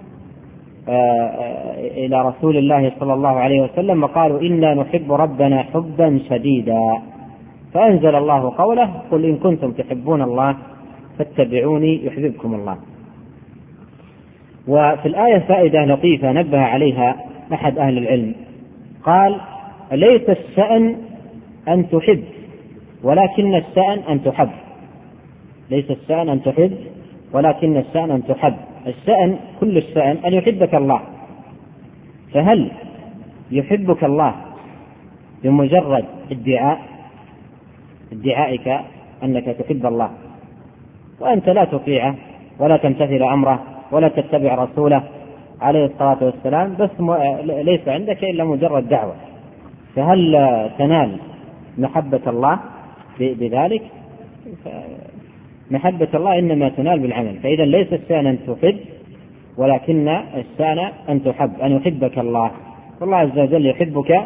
Speaker 2: إلى رسول الله صلى الله عليه وسلم وقالوا: إنا نحب ربنا حبا شديدا، فأنزل الله قوله: قل إن كنتم تحبون الله فاتبعوني يحببكم الله. وفي الآية فائدة لطيفة نبه عليها أحد أهل العلم، قال: ليس الشأن أن تحب ولكن الشأن أن تحب. الشأن كل الشأن أن يحبك الله. فهل يحبك الله بمجرد ادعائك أنك تحب الله وأنت لا تطيعه ولا تمتثل أمره ولا تتبع رسوله عليه الصلاة والسلام، بس ليس عندك إلا مجرد دعوة؟ فهل تنال محبة الله بذلك؟ محبة الله إنما تنال بالعمل. فإذا ليس الشأن أن تحب ولكن الشأن أن تحب، أن يحبك الله. والله عز وجل يحبك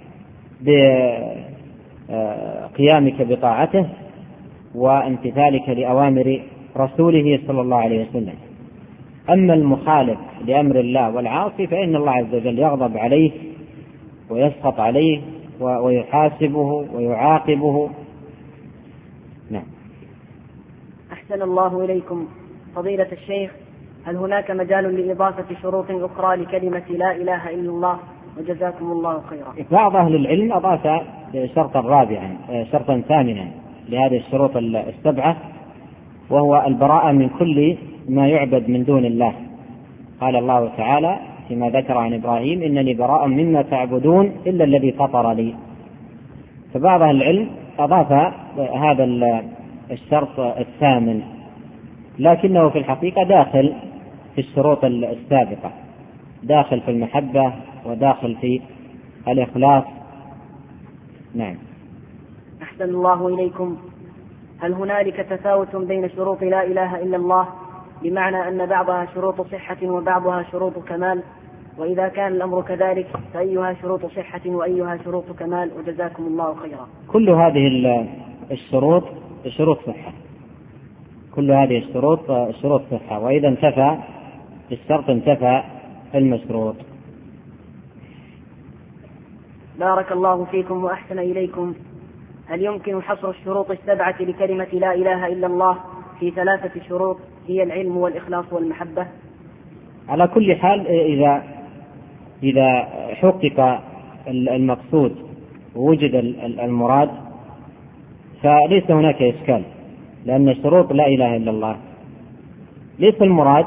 Speaker 2: بقيامك بطاعته وامتثالك لأوامر رسوله صلى الله عليه وسلم. أما المخالف لأمر الله والعاصي فإن الله عز وجل يغضب عليه ويسخط عليه ويحاسبه ويعاقبه. نعم.
Speaker 1: أحسن الله إليكم فضيلة الشيخ، هل هناك مجال لإضافة شروط أخرى لكلمة لا إله إلا الله؟ وجزاكم الله خيرا.
Speaker 2: بعض أهل العلم أضاف شرطا ثامنا لهذه الشروط السبعة، وهو البراءة من كل ما يعبد من دون الله. قال الله تعالى فيما ذكر عن إبراهيم: إنني براء مما تعبدون إلا الذي فطر لي. فبعض أهل العلم أضاف هذا الشرط الثامن، لكنه في الحقيقة داخل في الشروط السابقة، داخل في المحبة وداخل في الإخلاص. نعم.
Speaker 1: أحسن الله إليكم، هل هنالك تفاوت بين شروط لا إله إلا الله، بمعنى أن بعضها شروط صحة وبعضها شروط كمال؟ وإذا كان الأمر كذلك فأيها شروط صحة وأيها شروط كمال؟ وجزاكم الله خيرا.
Speaker 2: كل هذه الشروط شروط صحة، كل هذه الشروط شروط صحة، وإذا انتفى الشرط انتفى المشروط.
Speaker 1: بارك الله فيكم وأحسن إليكم. هل يمكن حصر الشروط السبعة لكلمة لا إله إلا الله في 3 شروط هي العلم والإخلاص والمحبة؟
Speaker 2: على كل حال إذا حقق المقصود ووجد المراد فليس هناك إشكال، لأن شروط لا إله إلا الله ليس المراد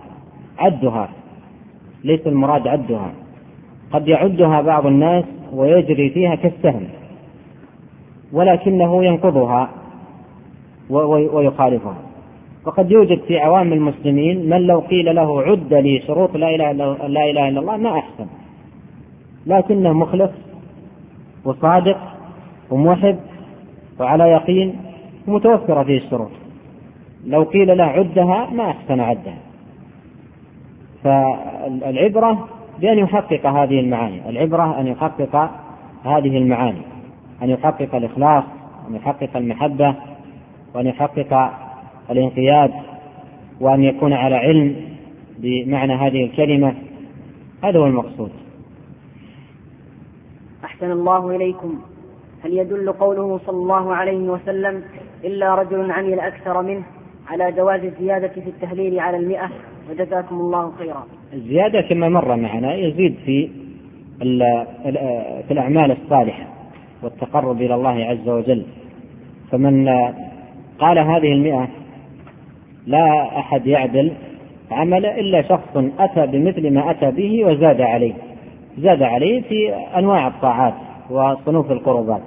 Speaker 2: عدها، قد يعدها بعض الناس ويجري فيها كالسهم، ولكنه ينقضها ويخالفها. وقد يوجد في عوام المسلمين من لو قيل له عد لي شروط لا إله إلا الله ما أحسن، لكنه مخلص وصادق وموحد وعلى يقين ومتوفرة فيه الشروط، لو قيل له عدها ما أحسن عدها. فالعبرة بأن يحقق هذه المعاني، العبرة أن يحقق هذه المعاني، أن يحقق الإخلاص، أن يحقق المحبة، وأن يحقق الانقياد، وأن يكون على علم بمعنى هذه الكلمة. هذا هو المقصود.
Speaker 1: أحسن الله إليكم. هل يدل قوله صلى الله عليه وسلم إلا رجل عمل أكثر منه على جواز الزيادة في التهليل على 100؟ وجزاكم الله خيرا.
Speaker 2: الزيادة كما مر معنا يزيد في الأعمال الصالحة والتقرب إلى الله عز وجل. فمن قال هذه 100 لا أحد يعدل عمل إلا شخص أتى بمثل ما أتى به وزاد عليه في أنواع الطاعات وصنوف القربات.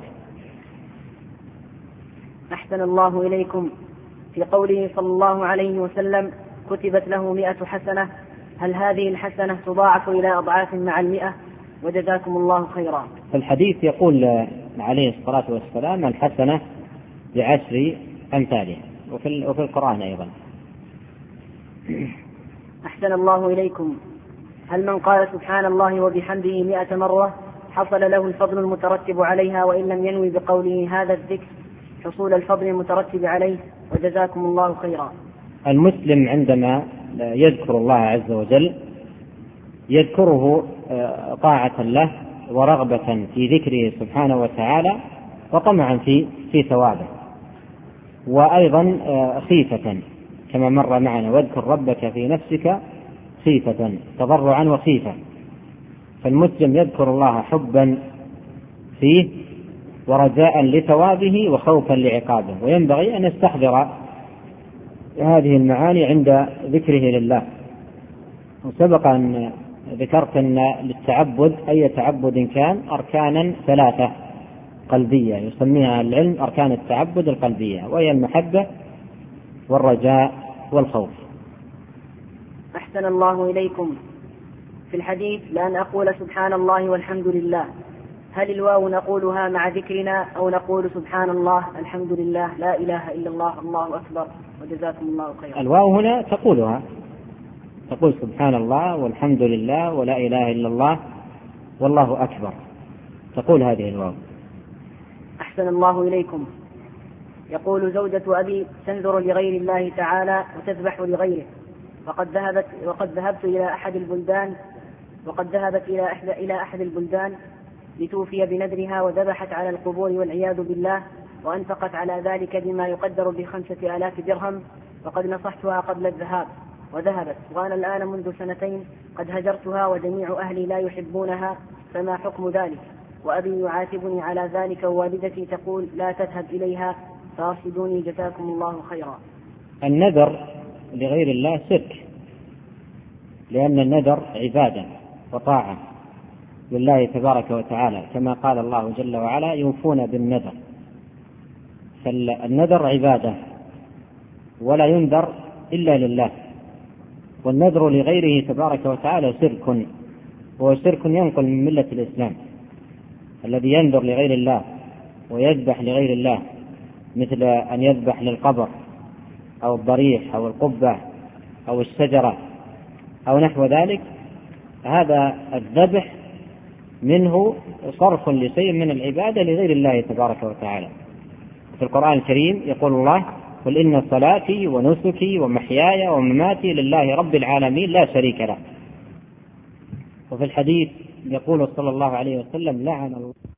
Speaker 1: أحسن الله إليكم. في قوله صلى الله عليه وسلم كتبت له 100 حسنة، هل هذه الحسنة تضاعف إلى أضعاف مع 100؟ وجزاكم الله خيرا.
Speaker 2: في الحديث يقول عليه الصلاة والسلام الحسنة ب10 أمثالها، وفي القرآن أيضا.
Speaker 1: أحسن الله إليكم. هل من قال سبحان الله وبحمده 100 مرة حصل له الفضل المترتب عليها وإن لم ينوي بقوله هذا الذكر حصول الفضل المترتب عليه؟ وجزاكم الله خيرا.
Speaker 2: المسلم عندما يذكر الله عز وجل يذكره طاعة له ورغبة في ذكره سبحانه وتعالى وطمعا في ثوابه، وأيضا خيفة كما مر معنا واذكر ربك في نفسك خيفة، تضرعا وخيفة. فالمسلم يذكر الله حبا فيه ورجاء لثوابه وخوفا لعقابه، وينبغي أن يستحضر هذه المعاني عند ذكره لله. وسبق أن ذكرت أن للتعبد أي تعبد كان أركانا 3 قلبية يسميها العلم أركان التعبد القلبية، وهي المحبة والرجاء والخوف.
Speaker 1: أحسن الله إليكم. في الحديث لأن أقول سبحان الله والحمد لله، هل الواو نقولها مع ذكرنا أو نقول سبحان الله الحمد لله لا إله إلا الله الله أكبر؟ وجزاكم الله خيرا.
Speaker 2: الواو هنا تقول سبحان الله والحمد لله ولا إله إلا الله والله أكبر، تقول هذه الواو.
Speaker 1: أحسن الله إليكم. يقول زوجة أبي تنذر لغير الله تعالى وتذبح لغيره، وقد ذهبت إلى أحد البلدان لتوفي بنذرها وذبحت على القبور والعياذ بالله، وأنفقت على ذلك بما يقدر ب5,000 درهم، وقد نصحتها قبل الذهاب وذهبت، وأنا الآن منذ 2 قد هجرتها وجميع أهلي لا يحبونها، فما حكم ذلك؟ وأبي يعاتبني على ذلك، ووالدتي تقول لا تذهب إليها، فارشدوني جزاكم الله خيرا.
Speaker 2: النذر لغير الله شرك، لأن النذر عبادة وطاعة لله تبارك وتعالى، كما قال الله جل وعلا يوفون بالنذر. فالنذر عبادة ولا ينذر إلا لله، والنذر لغيره تبارك وتعالى شرك، وهو شرك ينقل من ملة الإسلام. الذي ينذر لغير الله ويذبح لغير الله مثل أن يذبح للقبر أو الضريح أو القبة أو الشجرة أو نحو ذلك، هذا الذبح منه صرف لشيء من العبادة لغير الله تبارك وتعالى. في القرآن الكريم يقول الله قل إن صلاتي ونسكي ومحياي ومماتي لله رب العالمين لا شريك له. وفي الحديث يقول صلى الله عليه وسلم: لعن الله